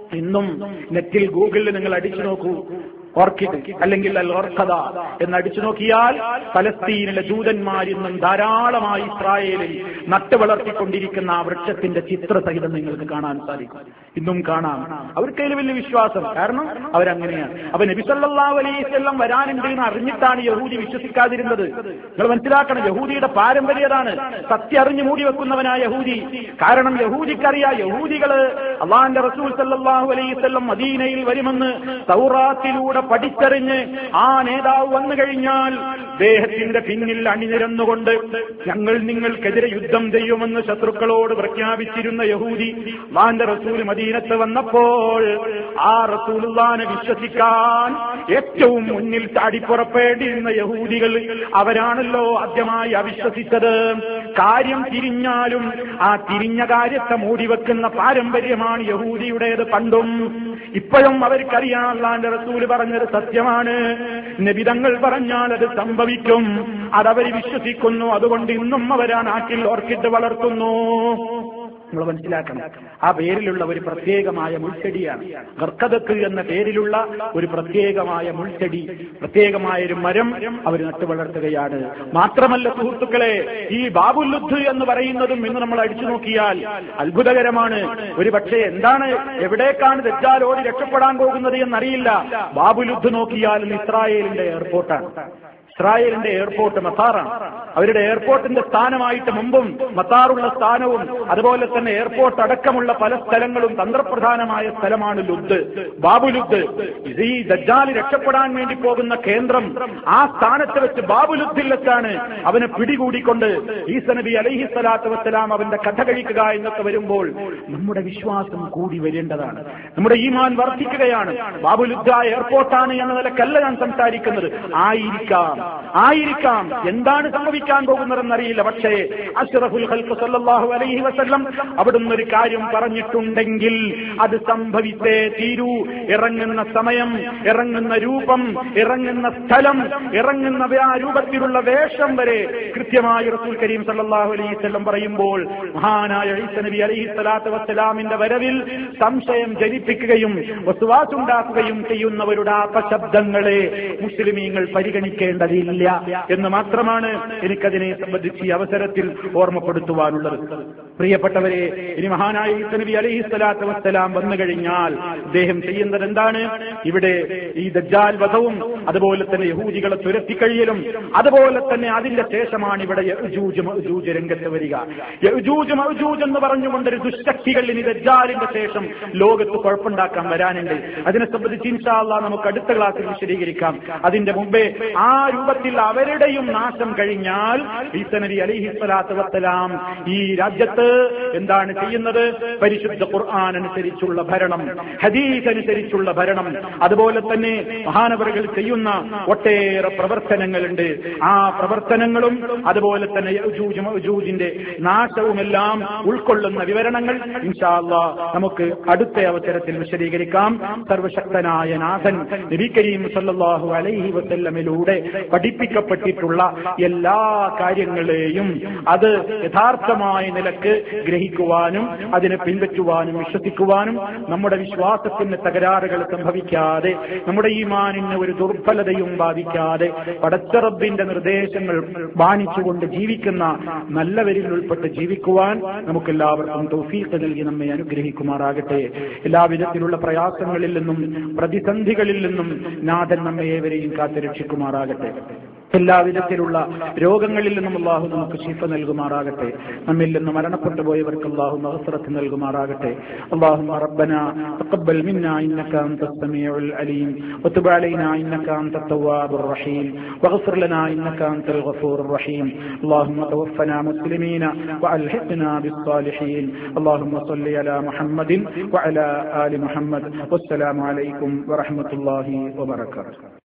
ഇന്നും നെറ്റിൽ ഗൂഗിളിൽ നിങ്ങൾ അടിച്ചു നോക്കൂ, ഓർക്കിഡ് അല്ലെങ്കിൽ അൽ ഓർക്കദ എന്നടിച്ചു നോക്കിയാൽ ഫലസ്തീനിലെ ജൂതന്മാരിന്നും ധാരാളമായി ഇസ്രായേലിൽ നട്ടുവളർത്തിക്കൊണ്ടിരിക്കുന്ന ആ വൃക്ഷത്തിന്റെ ചിത്രസഹിതം നിങ്ങൾക്ക് കാണാൻ സാധിക്കും. ഇന്നും കാണാം. അവർക്കതിൽ വലിയ വിശ്വാസം, കാരണം അവരങ്ങനെയാണ്. അപ്പൊ നബി സല്ലല്ലാഹു അലൈഹി വസല്ലം വരാനുണ്ട് എന്ന് അറിഞ്ഞിട്ടാണ് യഹൂദി വിശ്വസിക്കാതിരുന്നത്. നിങ്ങൾ മനസ്സിലാക്കണം, യഹൂദിയുടെ പാരമ്പര്യതാണ് സത്യം അറിഞ്ഞു മൂടി വെക്കുന്നവനായ യഹൂദി. കാരണം യഹൂദിക്കറിയാം, യഹൂദികള് അള്ളാഹുവിന്റെ റസൂൽ സല്ലല്ലാഹു അലൈഹി വസല്ലം മദീനയിൽ വരുമെന്ന് തൗറാത്തിലൂടെ പഠിച്ചറിഞ്ഞ് ആ നേതാവ് വന്നു കഴിഞ്ഞാൽ ദേഹത്തിന്റെ പിന്നിൽ അണിനിരന്നുകൊണ്ട് ഞങ്ങൾ നിങ്ങൾക്കെതിരെ യുദ്ധം ചെയ്യുമെന്ന് ശത്രുക്കളോട് പ്രഖ്യാപിച്ചിരുന്ന യഹൂദി അല്ലാഹുവിന്റെ റസൂൽ മദീനത്ത് വന്നപ്പോൾ ആ റസൂലുള്ളാഹിനെ വിശ്വസിക്കാൻ ഏറ്റവും മുന്നിൽ ചാടിപ്പുറപ്പെട്ടിരുന്ന യഹൂദികൾ അവരാണല്ലോ ആദ്യമായി അവിശ്വസിച്ചത്. കാര്യം തിരിഞ്ഞാലും ആ തിരിഞ്ഞ കാര്യത്തെ മൂടിവെക്കുന്ന പാരമ്പര്യമാണ് യഹൂദിയുടേത് പണ്ടും. ഇപ്പോഴും അവർക്കറിയാം അല്ലാഹുവിന്റെ റസൂൽ പറഞ്ഞത് സത്യമാണ്, നബി തങ്ങൾ പറഞ്ഞാൽ അത് സംഭവിക്കും, അതവർ വിശ്വസിക്കുന്നു. അതുകൊണ്ട് ഇന്നും അവർ ആ നാട്ടിൽ ഓർക്കിഡ് വളർത്തുന്നു. നമ്മൾ മനസ്സിലാക്കണം, ആ പേരിലുള്ള ഒരു പ്രത്യേകമായ മുൾച്ചെടിയാണ് ഗർക്കദക്ക് എന്ന പേരിലുള്ള ഒരു പ്രത്യേകമായ മുൾച്ചെടി, പ്രത്യേകമായ ഒരു മരം അവർ നട്ടുവളർത്തുകയാണ്. മാത്രമല്ല സുഹൃത്തുക്കളെ, ഈ ബാബുലുദ്ധ് എന്ന് പറയുന്നതും ഇന്ന് നമ്മൾ അടിച്ചു നോക്കിയാൽ അത്ഭുതകരമാണ്. ഒരു പക്ഷേ എന്താണ്, എവിടേക്കാണ് ദജ്ജാൽ ഓടി രക്ഷപ്പെടാൻ പോകുന്നത് എന്നറിയില്ല. ബാബുലുദ്ധ് നോക്കിയാൽ ഇസ്രായേലിന്റെ എയർപോർട്ടാണ്. ഇസ്രായേലിന്റെ എയർപോർട്ട് മത്താറാണ്. അവരുടെ എയർപോർട്ടിന്റെ സ്ഥാനമായിട്ട് മുമ്പും മത്താറുള്ള സ്ഥാനവും അതുപോലെ തന്നെ എയർപോർട്ട് അടക്കമുള്ള പല സ്ഥലങ്ങളും തന്ത്രപ്രധാനമായ സ്ഥലമാണ് ലുദ്, ബാബുലുദ്. ഈ ദജ്ജാൽ രക്ഷപ്പെടാൻ വേണ്ടി പോകുന്ന കേന്ദ്രം ആ സ്ഥാനത്ത് വെച്ച് ബാബുലുദ്ദിൽ വെച്ചാണ് അവനെ പിടികൂടിക്കൊണ്ട് ഈസാ നബി അലൈഹി സ്വലാത്തു വസ്സലാം അവന്റെ കഥ കഴിക്കുക എന്നൊക്കെ വരുമ്പോൾ നമ്മുടെ വിശ്വാസം കൂടി വരേണ്ടതാണ്, നമ്മുടെ ഈമാൻ വർദ്ധിക്കുകയാണ്. ബാബുലുദ്ദ എയർപോർട്ടാണ് എന്ന നിലക്കല്ല ഞാൻ സംസാരിക്കുന്നത്. ആയിരിക്കാം എന്താണ് സംഭവിക്കാൻ പോകുന്നതെന്നറിയില്ല. പക്ഷേ അഷ്റഫുൽ ഖൽഖ് സല്ലല്ലാഹു അലൈഹി വസല്ലം അവിടുന്ന് ഒരു കാര്യം പറഞ്ഞിട്ടുണ്ടെങ്കിൽ അത് സംഭവിച്ചേ തീരൂ. ഇറങ്ങുന്ന സമയം, ഇറങ്ങുന്ന രൂപം, ഇറങ്ങുന്ന സ്ഥലം, ഇറങ്ങുന്ന ആ രൂപത്തിലുള്ള വേഷം വരെ കൃത്യമായി റസൂൽ കരീം സല്ലല്ലാഹു അലൈഹി വസല്ലം പറയുമ്പോൾ മഹാനായ ഈസാ നബി അലൈഹി സ്വലാത്തു വസ്സലാമിന്റെ വരവിൽ സംശയം ജനിപ്പിക്കുകയും വസ്വാസുണ്ടാക്കുകയും ചെയ്യുന്നവരുടെ അപശബ്ദങ്ങളെ മുസ്ലിമീങ്ങൾ പരിഗണിക്കേണ്ടതില്ല എന്ന് മാത്രമാണ് എനിക്കതിനെ സംബന്ധിച്ച് ഈ അവസരത്തിൽ ഓർമ്മപ്പെടുത്തുവാനുള്ളത്. പ്രിയപ്പെട്ടവരെ, ഇനി മഹാനായ ഈസാ നബി അലൈഹി സ്വലാത്തു വസ്സലാം വന്നു കഴിഞ്ഞാൽ അദ്ദേഹം ചെയ്യുന്നത് എന്താണ്? ഇവിടെ ഈ ദജ്ജാൽ വധവും അതുപോലെ തന്നെ യഹൂദികളെ തുരത്തിക്കഴിയലും അതുപോലെ തന്നെ അതിന്റെ ശേഷമാണ് ഇവിടെ യഅ്ജൂജ് മഅ്ജൂജ് രംഗത്ത് വരിക. യഅ്ജൂജ് മഅ്ജൂജ് എന്ന് പറഞ്ഞുകൊണ്ടൊരു ദുഷ്ടശക്തികൾ ഇനി ദജ്ജാലിന്റെ ശേഷം ലോകത്ത് കുഴപ്പമുണ്ടാക്കാൻ വരാനുണ്ട്. അതിനെ സംബന്ധിച്ച് ഇൻഷാ അല്ലാഹ് നമുക്ക് അടുത്ത ക്ലാസ്സിൽ വിശദീകരിക്കാം. അതിന്റെ മുമ്പേ ആ രൂപത്തിൽ അവരുടെയും നാശം കഴിഞ്ഞാൽ ഈസാ നബി അലൈഹി സ്വലാത്തു വസ്സലാം ഈ രാജ്യത്ത് എന്താണ് ചെയ്യുന്നത്? പരിശുദ്ധ ഖുർആൻ അനുസരിച്ചുള്ള ഭരണം, ഹദീസ് അനുസരിച്ചുള്ള ഭരണം, അതുപോലെ തന്നെ മഹാനവറുകൾ ചെയ്യുന്ന ഒട്ടേറെ പ്രവർത്തനങ്ങളുണ്ട്. ആ പ്രവർത്തനങ്ങളും അതുപോലെ തന്നെ യഅ്ജൂജ് മഅ്ജൂജിന്റെ നാശവുമെല്ലാം ഉൾക്കൊള്ളുന്ന വിവരണങ്ങൾ ഇൻഷാ അല്ലാഹ് നമുക്ക് അടുത്ത അവസരത്തിൽ വിശദീകരിക്കാം. സർവശക്തനായ നാഥൻ നബി കരീം സല്ലല്ലാഹു അലൈഹി വസല്ലമിലൂടെ പഠിപ്പിക്കപ്പെട്ടിട്ടുള്ള എല്ലാ കാര്യങ്ങളെയും അത് യഥാർത്ഥമായ നിലക്ക് ഗ്രഹിക്കുവാനും അതിനെ പിൻപറ്റുവാനും വിശ്വസിക്കുവാനും നമ്മുടെ വിശ്വാസത്തിന് തകരാറുകൾ സംഭവിക്കാതെ നമ്മുടെ ഈമാനിന് ഒരു ദുർബലതയും ബാധിക്കാതെ പടച്ച റബ്ബിന്റെ നിർദ്ദേശങ്ങൾ മാനിച്ചുകൊണ്ട് ജീവിക്കുന്ന നല്ലവരിൽ ഉൾപ്പെട്ട് ജീവിക്കുവാൻ നമുക്കെല്ലാവർക്കും തൗഫീഖ് നൽകി നമ്മെ അനുഗ്രഹിക്കുമാറാകട്ടെ. എല്ലാവിധത്തിലുള്ള പ്രയാസങ്ങളിൽ നിന്നും പ്രതിസന്ധികളിൽ നിന്നും നാഥൻ നമ്മെ ഏവരെയും കാത്തുരക്ഷിക്കുമാറാകട്ടെ. എല്ലാവിധത്തിലുള്ള രോഗങ്ങളിൽ നിന്നും അല്ലാഹു നമുക്ക് ശിഫ നൽകുമാറാകട്ടെ. നമ്മിൽ നിന്ന് മരണപ്പെട്ടു പോയവർക്ക് അല്ലാഹു മഗ്ഫിറത്ത് നൽകുമാറാകട്ടെ. اللهم ربنا تقبل منا إنك أنت السميع العليم وتب علينا إنك أنت التواب الرحيم واغفر لنا إنك أنت الغفور الرحيم. اللهم توفنا مسلمين وألحقنا بالصالحين. اللهم صل على محمد وعلى آل محمد والسلام عليكم ورحمة الله وبركاته.